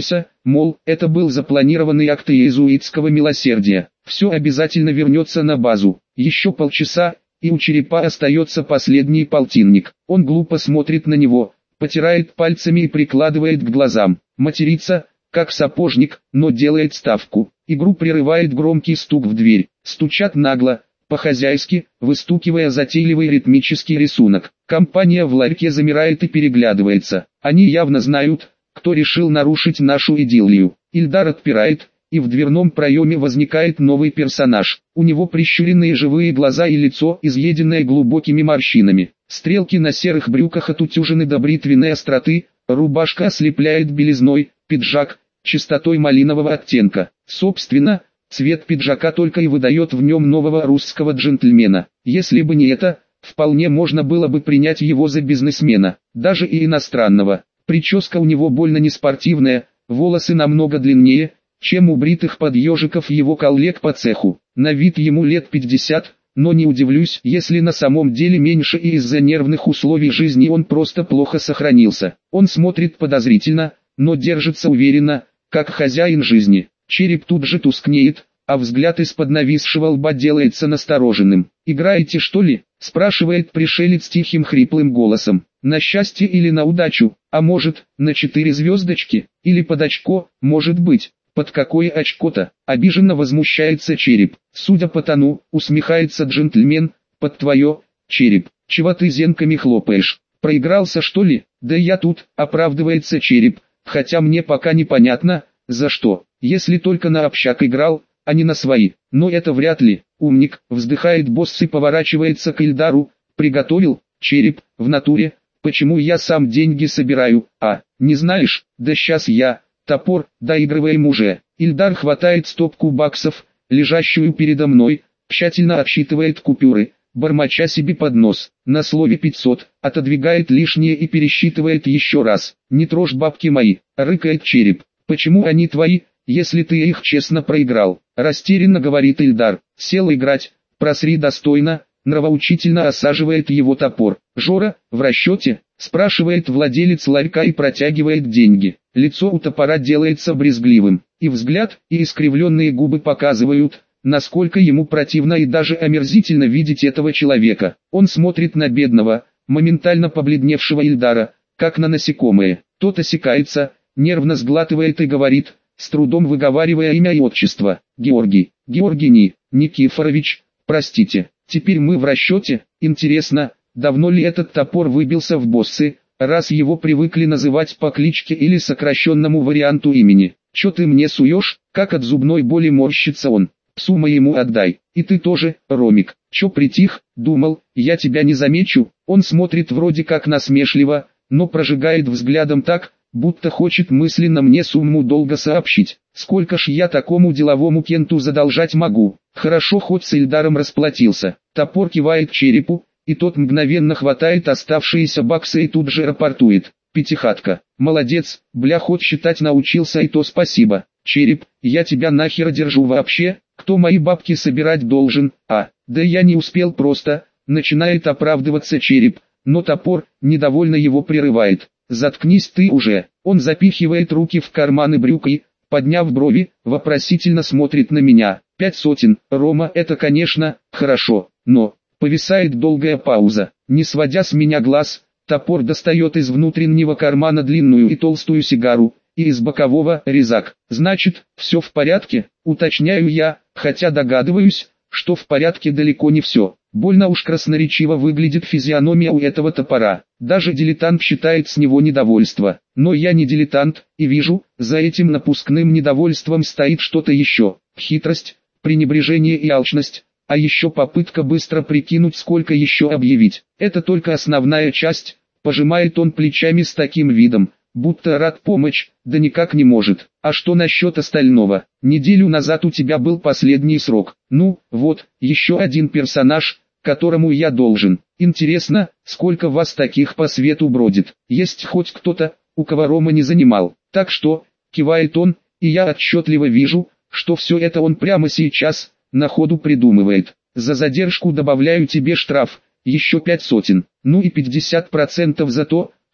мол, это был запланированный акт иезуитского милосердия. Все обязательно вернется на базу. Еще полчаса, и у черепа остается последний полтинник. Он глупо смотрит на него, потирает пальцами и прикладывает к глазам. Матерится, как сапожник, но делает ставку. Игру прерывает громкий стук в дверь. Стучат нагло, по-хозяйски, выстукивая затейливый ритмический рисунок. Компания в ларьке замирает и переглядывается. Они явно знают, кто решил нарушить нашу идиллию. Ильдар отпирает, и в дверном проеме возникает новый персонаж. У него прищуренные живые глаза и лицо, изъеденное глубокими морщинами. Стрелки на серых брюках отутюжены до бритвенной остроты, рубашка ослепляет белизной, пиджак, чистотой малинового оттенка. Собственно, цвет пиджака только и выдает в нем нового русского джентльмена. Если бы не это, вполне можно было бы принять его за бизнесмена, даже и иностранного. Прическа у него больно неспортивная, волосы намного длиннее, чем у бритых подъежиков его коллег по цеху. На вид ему лет 50, но не удивлюсь, если на самом деле меньше, и из-за нервных условий жизни он просто плохо сохранился. Он смотрит подозрительно, но держится уверенно, как хозяин жизни. Череп тут же тускнеет, а взгляд из-под нависшего лба делается настороженным. «Играете, что ли?» – спрашивает пришелец тихим хриплым голосом. «На счастье или на удачу? А может, на 4 звездочки? Или под очко? Может быть». «Под какое очко-то?» – обиженно возмущается Череп. «Судя по тону, усмехается джентльмен, под твое, Череп. Чего ты зенками хлопаешь? Проигрался, что ли?» «Да я тут», – оправдывается Череп, хотя мне пока непонятно, за что. Если только на общак играл, а не на свои. Но это вряд ли. Умник, вздыхает босс и поворачивается к Ильдару. «Приготовил, Череп, в натуре? Почему я сам деньги собираю? А, не знаешь? Да сейчас я...» «Топор, доигрываем уже». Ильдар хватает стопку баксов, лежащую передо мной, тщательно отсчитывает купюры, бормоча себе под нос. На слове 500, отодвигает лишнее и пересчитывает еще раз. «Не трожь бабки мои», — рыкает Череп. «Почему они твои, если ты их честно проиграл?» Растерянно говорит Ильдар. Сел играть, просри достойно, нравоучительно осаживает его топор. «Жора, в расчете?» — спрашивает владелец ларька и протягивает деньги. Лицо у топора делается брезгливым, и взгляд, и искривленные губы показывают, насколько ему противно и даже омерзительно видеть этого человека. Он смотрит на бедного, моментально побледневшего Ильдара, как на насекомое. Тот осекается, нервно сглатывает и говорит, с трудом выговаривая имя и отчество: «Георгий, Георгий Никифорович, простите, теперь мы в расчете. Интересно, давно ли этот топор выбился в боссы, раз его привыкли называть по кличке или сокращенному варианту имени? Чё ты мне суешь?» Как от зубной боли морщится он. «Псу моему отдай. И ты тоже, Ромик. Чё притих? Думал, я тебя не замечу?» Он смотрит вроде как насмешливо, но прожигает взглядом так, будто хочет мысленно мне сумму долга сообщить. Сколько ж я такому деловому кенту задолжать могу? Хорошо, хоть с Ильдаром расплатился. Топор кивает Черепу, и тот мгновенно хватает оставшиеся баксы и тут же рапортует: «Пятихатка. Молодец, бля, хоть считать научился, и то спасибо. Череп, я тебя нахер держу вообще? Кто мои бабки собирать должен? А, да я не успел просто», начинает оправдываться Череп, но топор, недовольно его прерывает. «Заткнись ты уже». Он запихивает руки в карманы брюк и, подняв брови, вопросительно смотрит на меня. 5 сотен, Рома, это конечно, хорошо, но... Повисает долгая пауза. Не сводя с меня глаз, топор достает из внутреннего кармана длинную и толстую сигару, и из бокового резак. «Значит, все в порядке?» Уточняю я, хотя догадываюсь, что в порядке далеко не все. Больно уж красноречиво выглядит физиономия у этого топора. Даже дилетант считает с него недовольство. Но я не дилетант, и вижу, за этим напускным недовольством стоит что-то еще. Хитрость, пренебрежение и алчность. А еще попытка быстро прикинуть, сколько еще объявить. Это только основная часть. Пожимает он плечами с таким видом, будто рад помочь, да никак не может. А что насчет остального? Неделю назад у тебя был последний срок. Ну, вот, еще один персонаж, которому я должен. Интересно, сколько вас таких по свету бродит? Есть хоть кто-то, у кого Рома не занимал? Так что, кивает он, и я отчетливо вижу, что все это он прямо сейчас на ходу придумывает. За задержку добавляю тебе штраф, еще 5 сотен. Ну и 50% за то,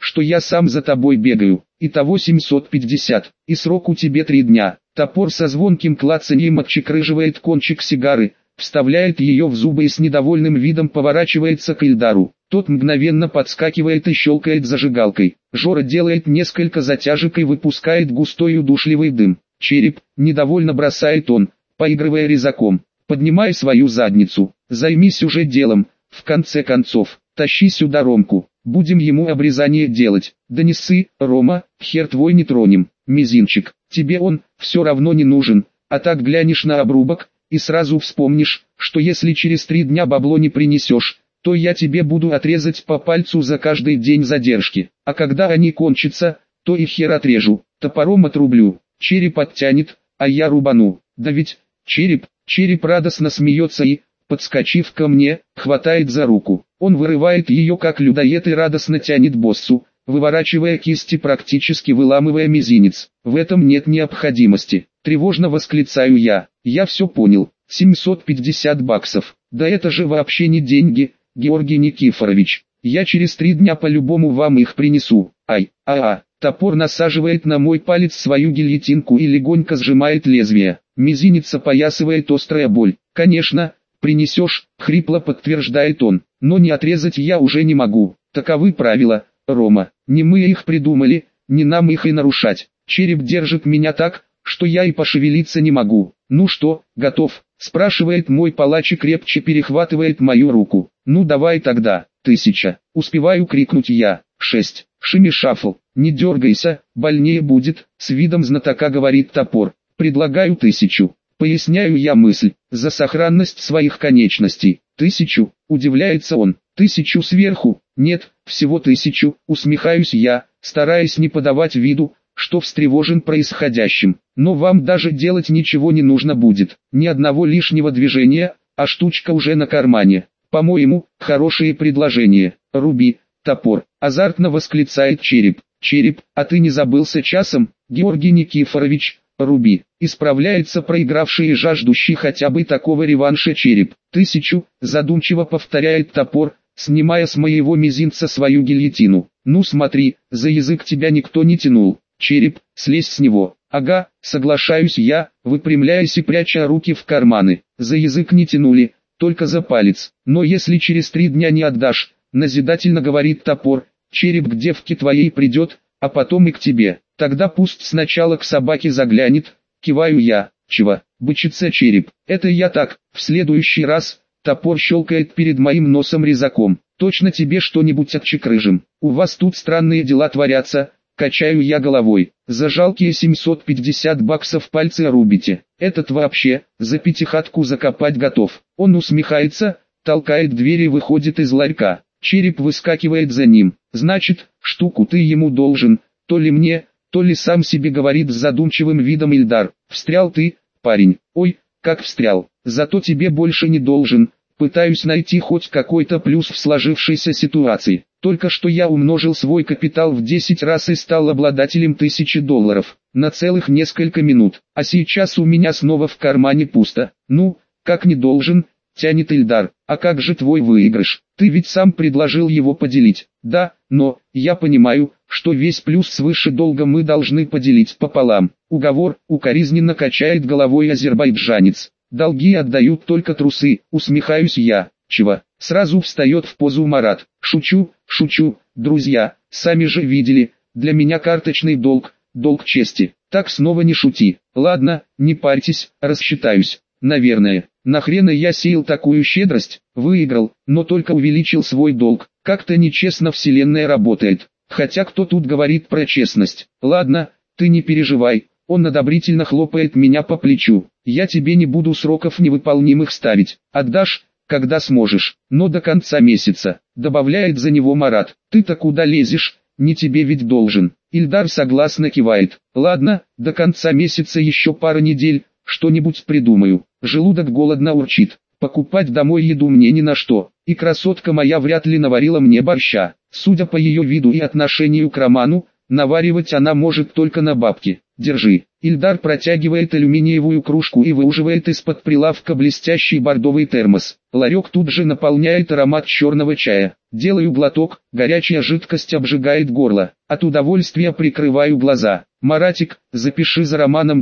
что я сам за тобой бегаю. Итого 750, и срок у тебе 3 дня. Топор со звонким клацаньем отчекрыживает кончик сигары, вставляет ее в зубы и с недовольным видом поворачивается к Ильдару. Тот мгновенно подскакивает и щелкает зажигалкой. Жора делает несколько затяжек и выпускает густой удушливый дым. Череп, недовольно бросает он, поигрывая резаком. Поднимай свою задницу, займись уже делом, в конце концов, тащи сюда Ромку, будем ему обрезание делать. Да не ссы, Рома, хер твой не тронем, мизинчик, тебе он все равно не нужен, а так глянешь на обрубок, и сразу вспомнишь, что если через 3 дня бабло не принесешь, то я тебе буду отрезать по пальцу за каждый день задержки, а когда они кончатся, то и хер отрежу, топором отрублю, череп оттянет, а я рубану. Да ведь, череп радостно смеется и, подскочив ко мне, хватает за руку. Он вырывает ее как людоед и радостно тянет боссу, выворачивая кисти, практически выламывая мизинец. В этом нет необходимости. Тревожно восклицаю я. Я все понял. 750 баксов. Да это же вообще не деньги, Георгий Никифорович. Я через 3 дня по-любому вам их принесу. Ай, Топор насаживает на мой палец свою гильотинку и легонько сжимает лезвие. Мизинец опоясывает острая боль. Конечно, принесешь, хрипло подтверждает он. Но не отрезать я уже не могу. Таковы правила, Рома. Не мы их придумали, не нам их и нарушать. Череп держит меня так, что я и пошевелиться не могу. Ну что, готов? Спрашивает мой палач и крепче перехватывает мою руку. Ну давай тогда, 1000. Успеваю крикнуть я. 6. Шими шафл. Не дергайся, больнее будет, с видом знатока говорит топор. Предлагаю 1000. Поясняю я мысль, за сохранность своих конечностей. 1000, удивляется он. 1000 сверху? Нет, всего 1000, усмехаюсь я, стараясь не подавать виду, что встревожен происходящим. Но вам даже делать ничего не нужно будет. Ни одного лишнего движения, а штучка уже на кармане. По-моему, хорошее предложение. Руби, топор, азартно восклицает череп. Череп, а ты не забылся часом, Георгий Никифорович? Руби, исправляется проигравший и жаждущий хотя бы такого реванша череп. 1000, задумчиво повторяет топор, снимая с моего мизинца свою гильотину. Ну смотри, за язык тебя никто не тянул. Череп, слезь с него. Ага, соглашаюсь я, выпрямляясь и пряча руки в карманы. За язык не тянули, только за палец. Но если через 3 дня не отдашь, назидательно говорит топор, череп к девке твоей придет, а потом и к тебе. Тогда пусть сначала к собаке заглянет, киваю я. Чего? Бычится череп. Это я так, в следующий раз. Топор щелкает перед моим носом резаком. Точно тебе что-нибудь отчекрыжим. У вас тут странные дела творятся. Качаю я головой. За жалкие 750 баксов пальцы рубите. Этот вообще, за 500 закопать готов. Он усмехается, толкает дверь и выходит из ларька. Череп выскакивает за ним. Значит, штуку ты ему должен, то ли мне, то ли сам себе говорит с задумчивым видом Ильдар. Встрял ты, парень. Ой, как встрял. Зато тебе больше не должен. Пытаюсь найти хоть какой-то плюс в сложившейся ситуации. Только что я умножил свой капитал в 10 раз и стал обладателем $1000 на целых несколько минут. А сейчас у меня снова в кармане пусто. Ну, как не должен, тянет Ильдар. А как же твой выигрыш? Ты ведь сам предложил его поделить. Да, но, я понимаю, что весь плюс свыше долга мы должны поделить пополам. Уговор, укоризненно качает головой азербайджанец. Долги отдают только трусы, усмехаюсь я. Чего? Сразу встает в позу Марат. Шучу, друзья, сами же видели, для меня карточный долг, долг чести. Так снова не шути. Ладно, не парьтесь, рассчитаюсь. Наверное, нахрена я сеял такую щедрость? Выиграл, но только увеличил свой долг. Как-то нечестно вселенная работает. Хотя кто тут говорит про честность? Ладно, ты не переживай. Он одобрительно хлопает меня по плечу. Я тебе не буду сроков невыполнимых ставить. Отдашь, когда сможешь, но до конца месяца, добавляет за него Марат. Ты-то куда лезешь, не тебе ведь должен. Ильдар согласно кивает. Ладно, до конца месяца еще пара недель, что-нибудь придумаю. Желудок голодно урчит. Покупать домой еду мне ни на что. И красотка моя вряд ли наварила мне борща. Судя по ее виду и отношению к Роману, наваривать она может только на бабки. держи. Ильдар протягивает алюминиевую кружку и выуживает из-под прилавка блестящий бордовый термос. Ларек тут же наполняет аромат черного чая. Делаю глоток, горячая жидкость обжигает горло. От удовольствия прикрываю глаза. «Маратик, запиши за Романом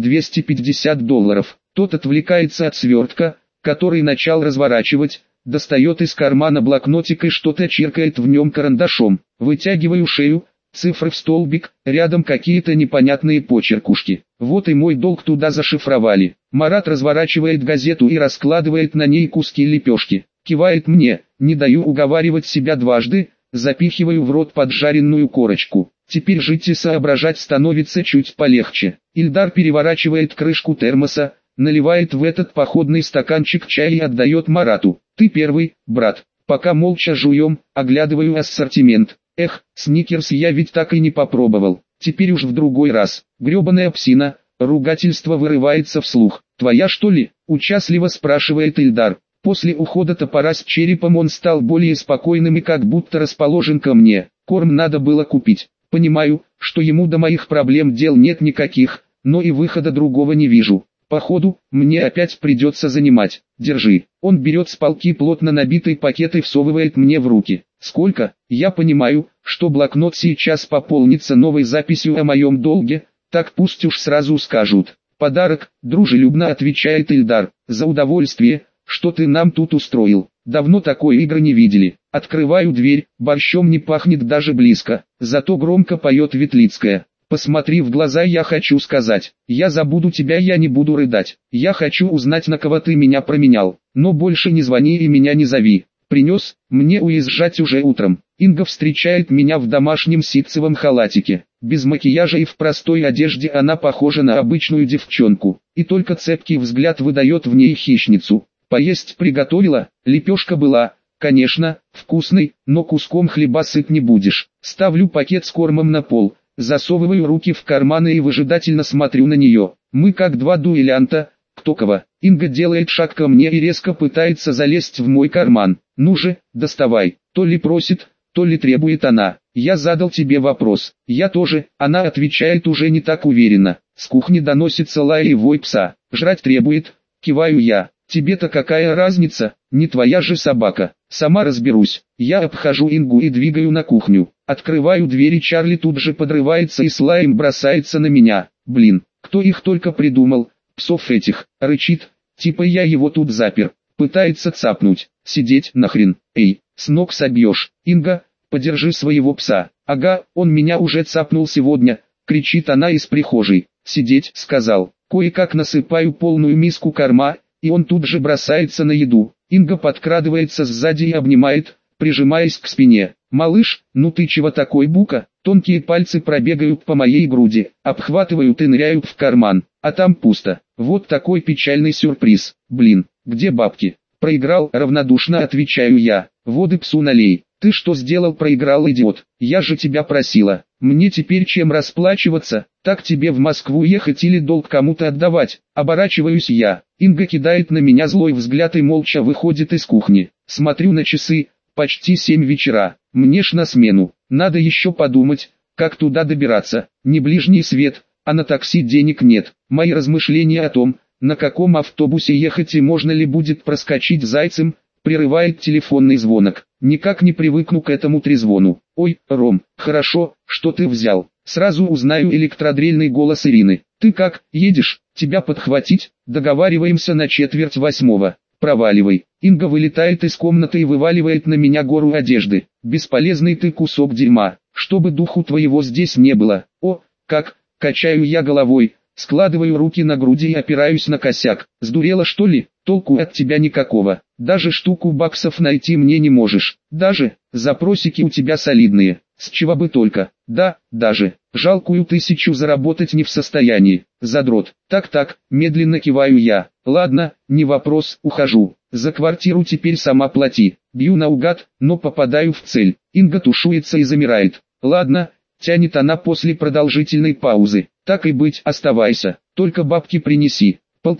$250». Тот отвлекается от свертка, который начал разворачивать, достает из кармана блокнотик и что-то чиркает в нем карандашом. Вытягиваю шею, цифры в столбик, рядом какие-то непонятные почеркушки. Вот и мой долг туда зашифровали. Марат разворачивает газету и раскладывает на ней куски лепешки. Кивает мне, не даю уговаривать себя дважды, запихиваю в рот поджаренную корочку. Теперь жить и соображать становится чуть полегче. Ильдар переворачивает крышку термоса, наливает в этот походный стаканчик чая и отдает Марату. «Ты первый, брат». Пока молча жуем, оглядываю ассортимент. Эх, сникерс я ведь так и не попробовал. Теперь уж в другой раз. Гребаная псина, ругательство вырывается вслух. «Твоя что ли?» – участливо спрашивает Ильдар. После ухода топора с черепом он стал более спокойным и как будто расположен ко мне. Корм надо было купить. Понимаю, что ему до моих проблем дел нет никаких, но и выхода другого не вижу. Походу, мне опять придется занимать. Держи. Он берет с полки плотно набитый пакет и всовывает мне в руки. Сколько? Я понимаю, что блокнот сейчас пополнится новой записью о моем долге, так пусть уж сразу скажут. Подарок, дружелюбно отвечает Ильдар, за удовольствие, что ты нам тут устроил. Давно такой игры не видели. Открываю дверь, борщом не пахнет даже близко, зато громко поет Ветлицкая. Посмотри в глаза, я хочу сказать. Я забуду тебя, я не буду рыдать. Я хочу узнать, на кого ты меня променял. Но больше не звони и меня не зови. Принес, мне уезжать уже утром. Инга встречает меня в домашнем ситцевом халатике. Без макияжа и в простой одежде она похожа на обычную девчонку. И только цепкий взгляд выдает в ней хищницу. Поесть приготовила, лепешка была, конечно, вкусной, но куском хлеба сыт не будешь. Ставлю пакет с кормом на пол. Засовываю руки в карманы и выжидательно смотрю на нее. Мы как два дуэлянта, кто кого. Инга делает шаг ко мне и резко пытается залезть в мой карман. Ну же, доставай. То ли просит, то ли требует она. Я задал тебе вопрос. Я тоже, она отвечает уже не так уверенно. С кухни доносится лай и вой пса. Жрать требует, киваю я. Тебе-то какая разница, не твоя же собака. Сама разберусь. Я обхожу Ингу и двигаю на кухню. Открываю дверь и Чарли тут же подрывается и с лаем бросается на меня. Блин, кто их только придумал, псов этих, рычит, типа я его тут запер. Пытается цапнуть, сидеть нахрен, эй, с ног собьешь. Инга, подержи своего пса. Ага, он меня уже цапнул сегодня, кричит она из прихожей. Сидеть, сказал. Кое-как насыпаю полную миску корма, и он тут же бросается на еду. Инга подкрадывается сзади и обнимает, прижимаясь к спине. «Малыш, ну ты чего такой, бука?» Тонкие пальцы пробегают по моей груди, обхватывают и ныряют в карман, а там пусто. Вот такой печальный сюрприз. Блин, где бабки? Проиграл, равнодушно отвечаю я. Воды псу налей. Ты что сделал, проиграл, идиот? Я же тебя просила. Мне теперь чем расплачиваться? Так тебе в Москву ехать или долг кому-то отдавать? Оборачиваюсь я. Инга кидает на меня злой взгляд и молча выходит из кухни. Смотрю на часы, почти 7 вечера. Мне ж на смену. Надо еще подумать, как туда добираться. Не ближний свет, а на такси денег нет. Мои размышления о том, на каком автобусе ехать и можно ли будет проскочить зайцем, прерывает телефонный звонок. Никак не привыкну к этому трезвону. Ой, Ром, хорошо, что ты взял. Сразу узнаю электродрельный голос Ирины. Ты как, едешь? Тебя подхватить? Договариваемся на 7:45. Проваливай. Инга вылетает из комнаты и вываливает на меня гору одежды. Бесполезный ты кусок дерьма. Чтобы духу твоего здесь не было. О, как, качаю я головой. Складываю руки на груди и опираюсь на косяк. Сдурела что ли? Толку от тебя никакого. Даже штуку баксов найти мне не можешь. Даже, запросики у тебя солидные. С чего бы только. Да, даже. Жалкую 1000 заработать не в состоянии. Задрот. Так, медленно киваю я. Ладно, не вопрос, ухожу. За квартиру теперь сама плати. Бью наугад, но попадаю в цель. Инга тушуется и замирает. Ладно, тянет она после продолжительной паузы. Так и быть, оставайся. Только бабки принеси.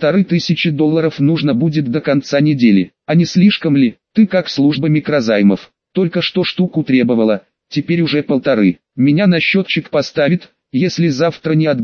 $1500 нужно будет до конца недели. А не слишком ли? Ты как служба микрозаймов. Только что штуку требовала, теперь уже 1500. Меня на счетчик поставит, если завтра не отдам,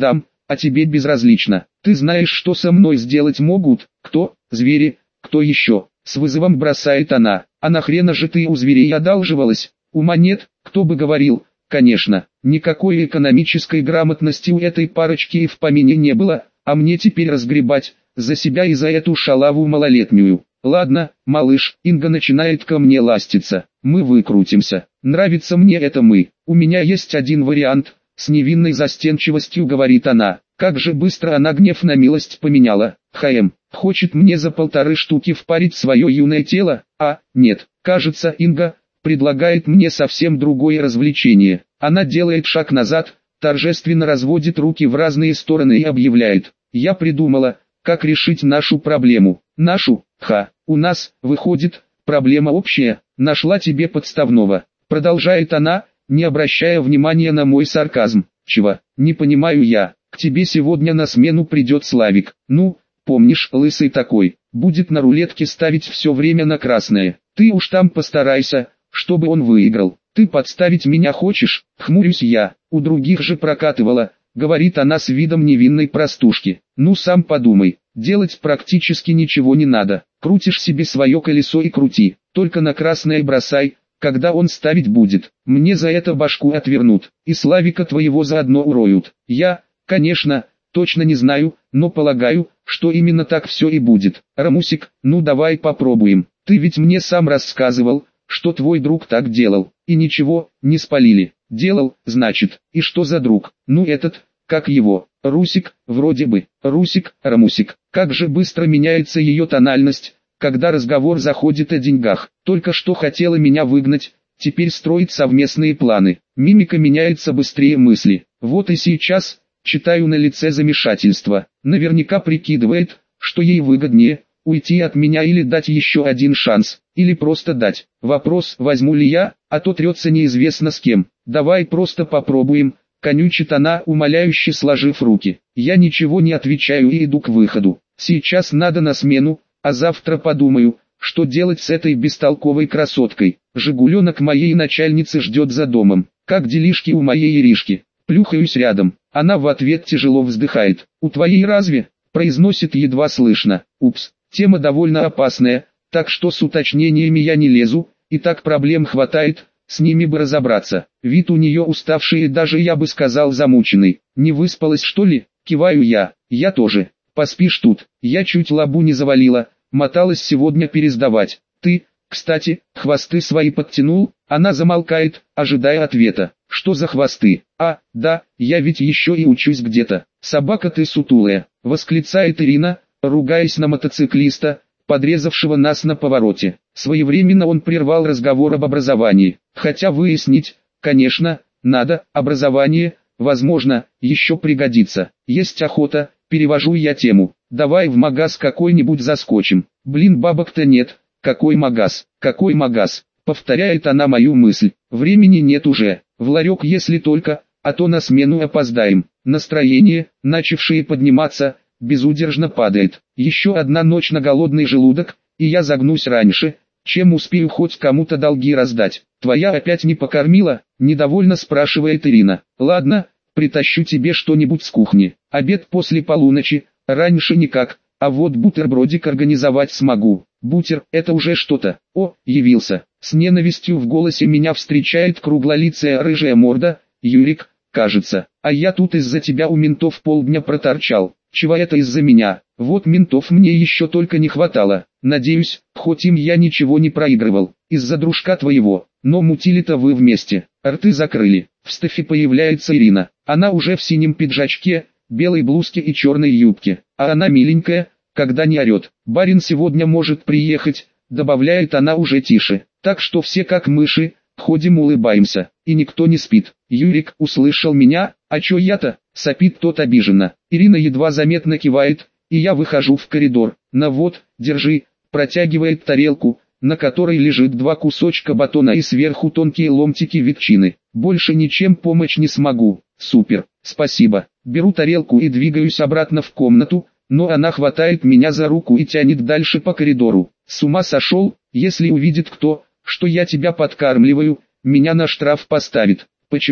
а тебе безразлично. Ты знаешь, что со мной сделать могут? Кто? Звери? Кто еще? С вызовом бросает она. А нахрена же ты у зверей одалживалась? Ума нет, кто бы говорил. Конечно, никакой экономической грамотности у этой парочки и в помине не было, а мне теперь разгребать за себя и за эту шалаву малолетнюю. Ладно, малыш, Инга начинает ко мне ластиться. Мы выкрутимся. Нравится мне это мы. У меня есть один вариант. С невинной застенчивостью говорит она. Как же быстро она гнев на милость поменяла. Хочет мне за 1,5 штуки впарить свое юное тело? А, нет, кажется, Инга предлагает мне совсем другое развлечение. Она делает шаг назад, торжественно разводит руки в разные стороны и объявляет. Я придумала, как решить нашу проблему. Нашу? У нас, выходит, проблема общая. Нашла тебе подставного. Продолжает она, не обращая внимания на мой сарказм. Чего? Не понимаю я. К тебе сегодня на смену придет Славик. Ну, помнишь, лысый такой, будет на рулетке ставить все время на красное. Ты уж там постарайся, чтобы он выиграл. Ты подставить меня хочешь? Хмурюсь я. У других же прокатывала, говорит она с видом невинной простушки. Ну сам подумай, делать практически ничего не надо. Крутишь себе свое колесо и крути, только на красное бросай, когда он ставить будет. Мне за это башку отвернут, и Славика твоего заодно уроют. Я, конечно, точно не знаю, но полагаю, что именно так все и будет. Рамусик, ну давай попробуем. Ты ведь мне сам рассказывал, что твой друг так делал, и ничего, не спалили. Делал, значит, и что за друг? Ну этот, как его, Русик, вроде бы. Русик, Рамусик. Как же быстро меняется ее тональность, когда разговор заходит о деньгах. Только что хотела меня выгнать, теперь строит совместные планы. Мимика меняется быстрее мысли. Вот и сейчас, читаю на лице замешательство. Наверняка прикидывает, что ей выгоднее, уйти от меня или дать еще один шанс, или просто дать. Вопрос, возьму ли я, а то трется неизвестно с кем. Давай просто попробуем, конючит она, умоляюще сложив руки. Я ничего не отвечаю и иду к выходу. Сейчас надо на смену, а завтра подумаю, что делать с этой бестолковой красоткой. Жигуленок моей начальницы ждет за домом. Как делишки у моей Иришки? Плюхаюсь рядом. Она в ответ тяжело вздыхает. У твоей разве? Произносит едва слышно. Упс, тема довольно опасная, так что с уточнениями я не лезу, и так проблем хватает, с ними бы разобраться. Вид у нее уставший и даже я бы сказал замученный. Не выспалась что ли? Киваю я тоже. Поспишь тут, я чуть лабу не завалила, моталась сегодня пересдавать. Ты, кстати, хвосты свои подтянул? Она замолкает, ожидая ответа. Что за хвосты? А, да, я ведь еще и учусь где-то. Собака ты сутулая, восклицает Ирина, ругаясь на мотоциклиста, подрезавшего нас на повороте. Своевременно он прервал разговор об образовании. Хотя выяснить, конечно, надо, образование, возможно, еще пригодится. Есть охота, перевожу я тему. Давай в магаз какой-нибудь заскочим. Блин, бабок-то нет. Какой магаз? Какой магаз? Повторяет она мою мысль. Времени нет уже. В ларек если только, а то на смену опоздаем. Настроение, начавшее подниматься, безудержно падает. Еще одна ночь на голодный желудок, и я загнусь раньше, чем успею хоть кому-то долги раздать. Твоя опять не покормила? Недовольно спрашивает Ирина. Ладно, притащу тебе что-нибудь с кухни. Обед после полуночи, раньше никак, а вот бутербродик организовать смогу. Бутер, это уже что-то. О, явился. С ненавистью в голосе меня встречает круглолицая рыжая морда. Юрик, кажется, а я тут из-за тебя у ментов полдня проторчал. Чего это из-за меня? Вот ментов мне еще только не хватало. Надеюсь, хоть им я ничего не проигрывал. Из-за дружка твоего. Но мутили-то вы вместе. Рты закрыли. В стафе появляется Ирина. Она уже в синем пиджачке, белой блузке и черной юбке. А она миленькая, когда не орет. Барин сегодня может приехать, добавляет она уже тише. Так что все как мыши, ходим улыбаемся, и никто не спит. Юрик услышал меня, а чё я-то? Сопит тот обиженно. Ирина едва заметно кивает, и я выхожу в коридор. На вот, держи, протягивает тарелку, на которой лежит 2 кусочка батона и сверху тонкие ломтики ветчины. Больше ничем помочь не смогу. Супер, спасибо. Беру тарелку и двигаюсь обратно в комнату, но она хватает меня за руку и тянет дальше по коридору. С ума сошел, если увидит кто, что я тебя подкармливаю, меня на штраф поставит. Почему?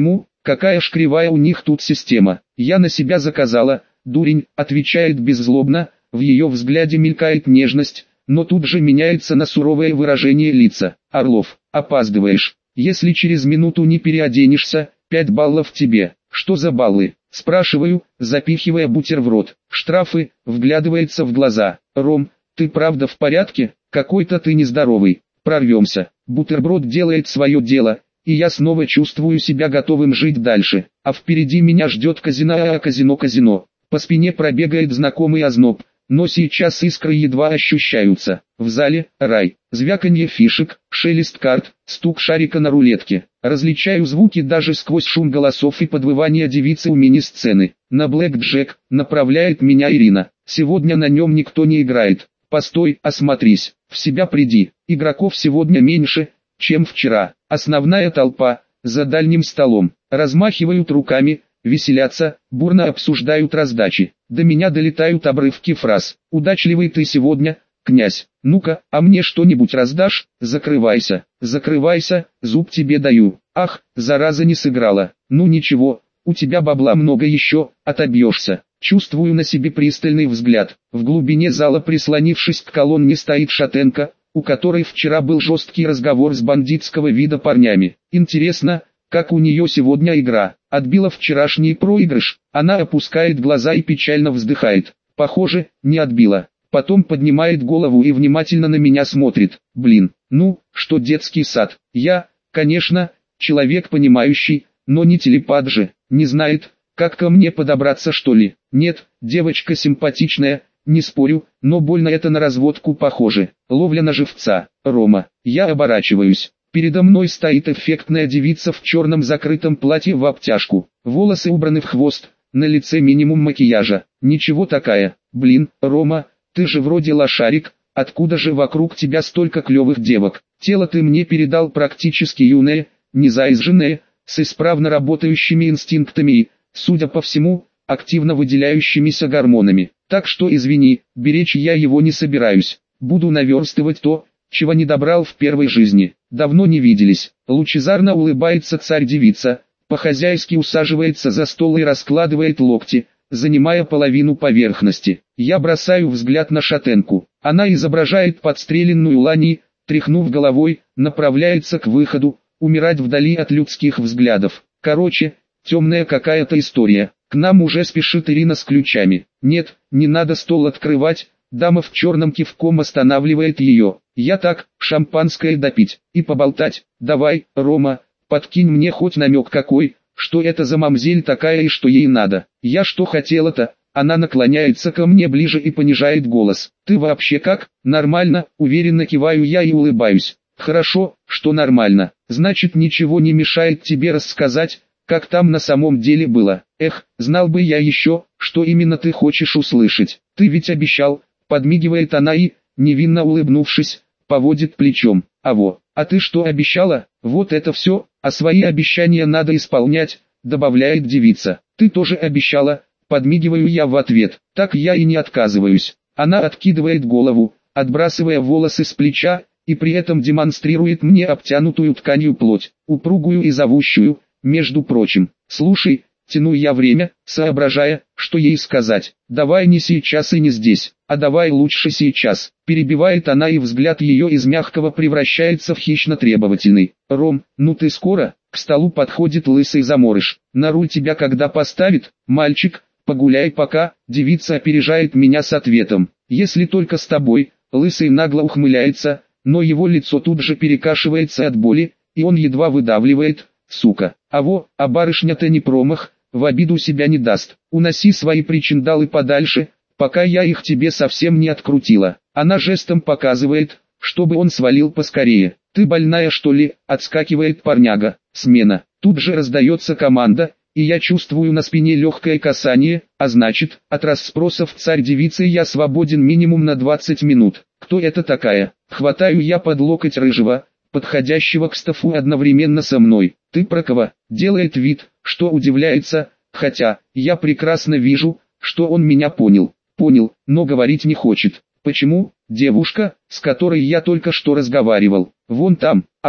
какая ж кривая у них тут система. Я на себя заказала, дурень, отвечает беззлобно, в ее взгляде мелькает нежность, но тут же меняется на суровое выражение лица. Орлов, опаздываешь. Если через минуту не переоденешься, 5 баллов тебе. Что за баллы? Спрашиваю, запихивая бутер в рот. Штрафы, вглядывается в глаза. Ром, ты правда в порядке? Какой-то ты нездоровый. Прорвемся. Бутерброд делает свое дело, и я снова чувствую себя готовым жить дальше. А впереди меня ждет казино. По спине пробегает знакомый озноб, но сейчас искры едва ощущаются. В зале рай, звяканье фишек, шелест карт, стук шарика на рулетке. Различаю звуки даже сквозь шум голосов и подвывания девицы у мини-сцены. На блэк-джек направляет меня Ирина. Сегодня на нем никто не играет. Постой, осмотрись, в себя приди. Игроков сегодня меньше, чем вчера. Основная толпа за дальним столом. Размахивают руками, веселятся, бурно обсуждают раздачи. До меня долетают обрывки фраз. «Удачливый ты сегодня, князь. Ну-ка, а мне что-нибудь раздашь? Закрывайся, закрывайся, зуб тебе даю. Ах, зараза, не сыграла. Ну ничего, у тебя бабла много еще, отобьешься». Чувствую на себе пристальный взгляд. В глубине зала, прислонившись к колонне, стоит шатенка, у которой вчера был жесткий разговор с бандитского вида парнями. Интересно, как у нее сегодня игра. Отбила вчерашний проигрыш. Она опускает глаза и печально вздыхает. Похоже, не отбила. Потом поднимает голову и внимательно на меня смотрит. Блин, ну, что детский сад. Я, конечно, человек понимающий, но не телепат же. Не знает, как ко мне подобраться, что ли. Нет, девочка симпатичная, не спорю, но больно это на разводку похоже. Ловля на живца. Рома. Я оборачиваюсь. Передо мной стоит эффектная девица в черном закрытом платье в обтяжку. Волосы убраны в хвост, на лице минимум макияжа. Ничего такая. Блин, Рома, ты же вроде лошарик, откуда же вокруг тебя столько клевых девок? Тело ты мне передал практически юное, незаезженное, с исправно работающими инстинктами и, судя по всему, активно выделяющимися гормонами. Так что извини, беречь я его не собираюсь. Буду наверстывать то, чего не добрал в первой жизни. Давно не виделись. Лучезарно улыбается царь-девица, по-хозяйски усаживается за стол и раскладывает локти, занимая половину поверхности. Я бросаю взгляд на шатенку. Она изображает подстреленную лани, тряхнув головой, направляется к выходу, умирать вдали от людских взглядов. Короче, темная какая-то история. К нам уже спешит Ирина с ключами. Нет, не надо стол открывать. Дама в черном кивком останавливает ее. Я так, шампанское допить и поболтать. Давай, Рома, подкинь мне хоть намек какой, что это за мамзель такая и что ей надо. Я что хотела-то? Она наклоняется ко мне ближе и понижает голос. Ты вообще как? Нормально, уверенно киваю я и улыбаюсь. Хорошо, что нормально. Значит, ничего не мешает тебе рассказать, как там на самом деле было. Эх, знал бы я еще, что именно ты хочешь услышать. Ты ведь обещал. Подмигивает она и, невинно улыбнувшись, поводит плечом. А ты что обещала? Вот это все, а свои обещания надо исполнять, добавляет девица. Ты тоже обещала, подмигиваю я в ответ. Так я и не отказываюсь. Она откидывает голову, отбрасывая волосы с плеча, и при этом демонстрирует мне обтянутую тканью плоть, упругую и зовущую, между прочим. Слушай, тяну я время, соображая, что ей сказать. Давай не сейчас и не здесь, а давай лучше сейчас. Перебивает она, и взгляд ее из мягкого превращается в хищно-требовательный. Ром, ну ты скоро? К столу подходит лысый заморыш. На руль тебя когда поставит? Мальчик, погуляй пока. Девица опережает меня с ответом. Если только с тобой. Лысый нагло ухмыляется, но его лицо тут же перекашивается от боли, и он едва выдавливает: сука. А барышня-то не промах, в обиду себя не даст. Уноси свои причиндалы подальше, пока я их тебе совсем не открутила. Она жестом показывает, чтобы он свалил поскорее. Ты больная что ли? Отскакивает парняга. Смена. Тут же раздается команда, и я чувствую на спине легкое касание, а значит, от расспросов царь-девицы я свободен минимум на 20 минут. Кто это такая? Хватаю я под локоть рыжего, подходящего к стафу одновременно со мной. Ты про кого? Делает вид, что удивляется, хотя, я прекрасно вижу, что он меня понял, но говорить не хочет. Почему? Девушка, с которой я только что разговаривал, вон там,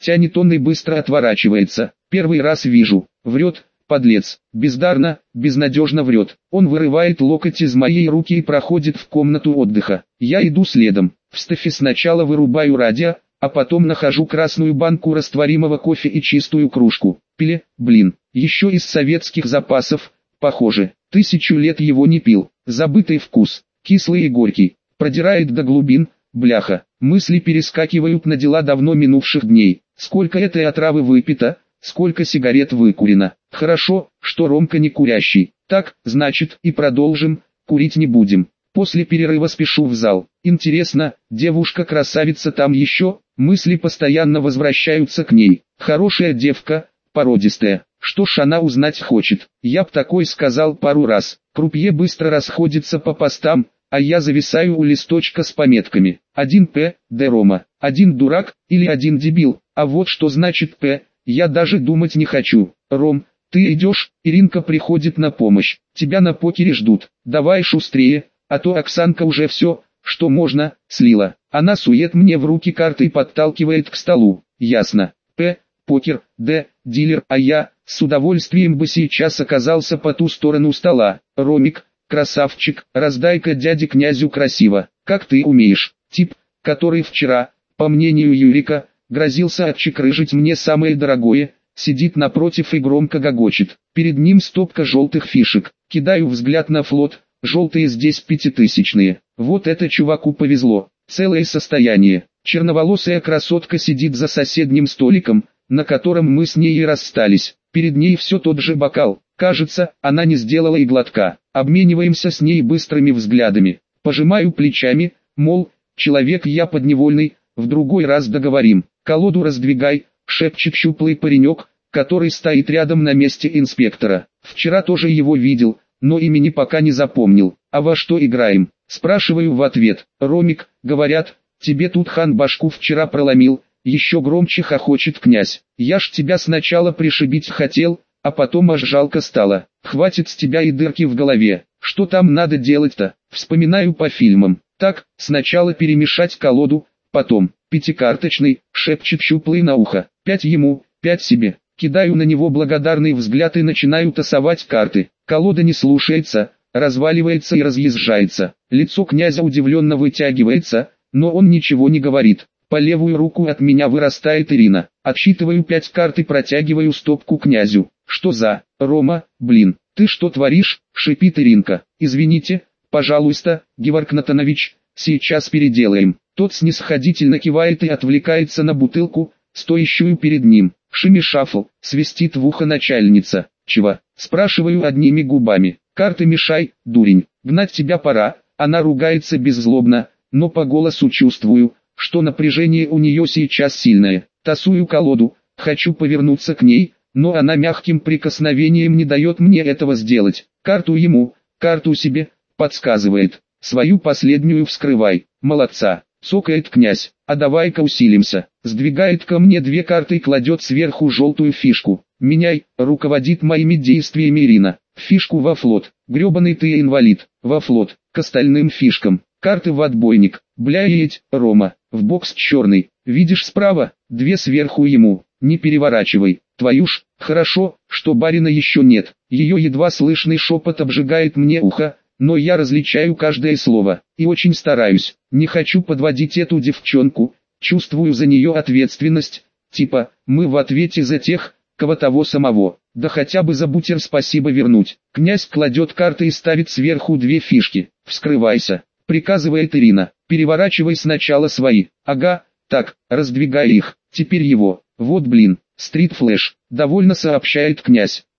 Тянет он и быстро отворачивается. Первый раз вижу. Врет, подлец. Бездарно, безнадежно врет. Он вырывает локоть из моей руки и проходит в комнату отдыха. Я иду следом. В стафе сначала вырубаю радио, а потом нахожу красную банку растворимого кофе и чистую кружку. Пили, блин, еще из советских запасов, похоже. 1000 лет его не пил. Забытый вкус, кислый и горький, продирает до глубин, бляха. Мысли перескакивают на дела давно минувших дней. Сколько этой отравы выпито, сколько сигарет выкурено. Хорошо, что Ромка не курящий. Так, значит, и продолжим, курить не будем. После перерыва спешу в зал. Интересно, девушка-красавица там еще? Мысли постоянно возвращаются к ней. Хорошая девка, породистая. Что ж она узнать хочет? Я б такой сказал пару раз. Крупье быстро расходится по постам, а я зависаю у листочка с пометками. 1 П, Д Рома, 1 дурак, или 1 дебил. А вот что значит П, я даже думать не хочу. Ром, ты идешь, Иринка приходит на помощь. Тебя на покере ждут. Давай шустрее, а то Оксанка уже все, что можно, слила. Она сует мне в руки карты и подталкивает к столу. Ясно. П, покер, Д, дилер, а я, с удовольствием бы сейчас оказался по ту сторону стола. Ромик, красавчик, раздай-ка дяде князю красиво, как ты умеешь. Тип, который вчера, по мнению Юрика, грозился отчекрыжить мне самое дорогое, сидит напротив и громко гогочет. Перед ним стопка желтых фишек. Кидаю взгляд на флот, желтые здесь 5000-е. Вот это чуваку повезло, целое состояние. Черноволосая красотка сидит за соседним столиком, на котором мы с ней и расстались. Перед ней все тот же бокал. Кажется, она не сделала и глотка. Обмениваемся с ней быстрыми взглядами. Пожимаю плечами, мол, человек я подневольный, в другой раз договорим. Колоду раздвигай, шепчет щуплый паренек, который стоит рядом на месте инспектора. Вчера тоже его видел, но имени пока не запомнил. А во что играем? Спрашиваю в ответ. Ромик, говорят, тебе тут хан башку вчера проломил. Еще громче хохочет князь. Я ж тебя сначала пришибить хотел, а потом аж жалко стало. Хватит с тебя и дырки в голове. Что там надо делать-то? Вспоминаю по фильмам. Так, сначала перемешать колоду, потом, пятикарточный, шепчет щуплый на ухо. 5 ему, 5 себе. Кидаю на него благодарный взгляд и начинаю тасовать карты. Колода не слушается, разваливается и разъезжается. Лицо князя удивленно вытягивается, но он ничего не говорит. По левую руку от меня вырастает Ирина. Отсчитываю 5 карт и протягиваю стопку князю. Что за, Рома, блин, ты что творишь, шипит Иринка. Извините, пожалуйста, Геворг Натанович, сейчас переделаем. Тот снисходительно кивает и отвлекается на бутылку, стоящую перед ним. Шими-шафл, свистит в ухо начальница. Чего? Спрашиваю одними губами. Карты мешай, дурень, гнать тебя пора. Она ругается беззлобно, но по голосу чувствую, что напряжение у нее сейчас сильное. Тасую колоду, хочу повернуться к ней, но она мягким прикосновением не дает мне этого сделать. Карту ему, карту себе, подсказывает. Свою последнюю вскрывай. Молодца, цокает князь. А давай-ка усилимся. Сдвигает ко мне 2 карты и кладет сверху желтую фишку. Меняй, руководит моими действиями Ирина. Фишку во флот. Гребаный ты инвалид. Во флот. К остальным фишкам. Карты в отбойник. Бляеть, Рома. В бокс черный. Видишь справа? 2 сверху ему. Не переворачивай. Твою ж, хорошо, что барина еще нет. Ее едва слышный шепот обжигает мне ухо, но я различаю каждое слово. И очень стараюсь. Не хочу подводить эту девчонку. Чувствую за нее ответственность. Типа, мы в ответе за тех, кого того самого. Да хотя бы за бутер спасибо вернуть. Князь кладет карты и ставит сверху 2 фишки. Вскрывайся, приказывает Ирина. Переворачивай сначала свои. Ага, так, раздвигай их. Теперь его. Вот блин, стрит-флэш. Довольно сообщает князь.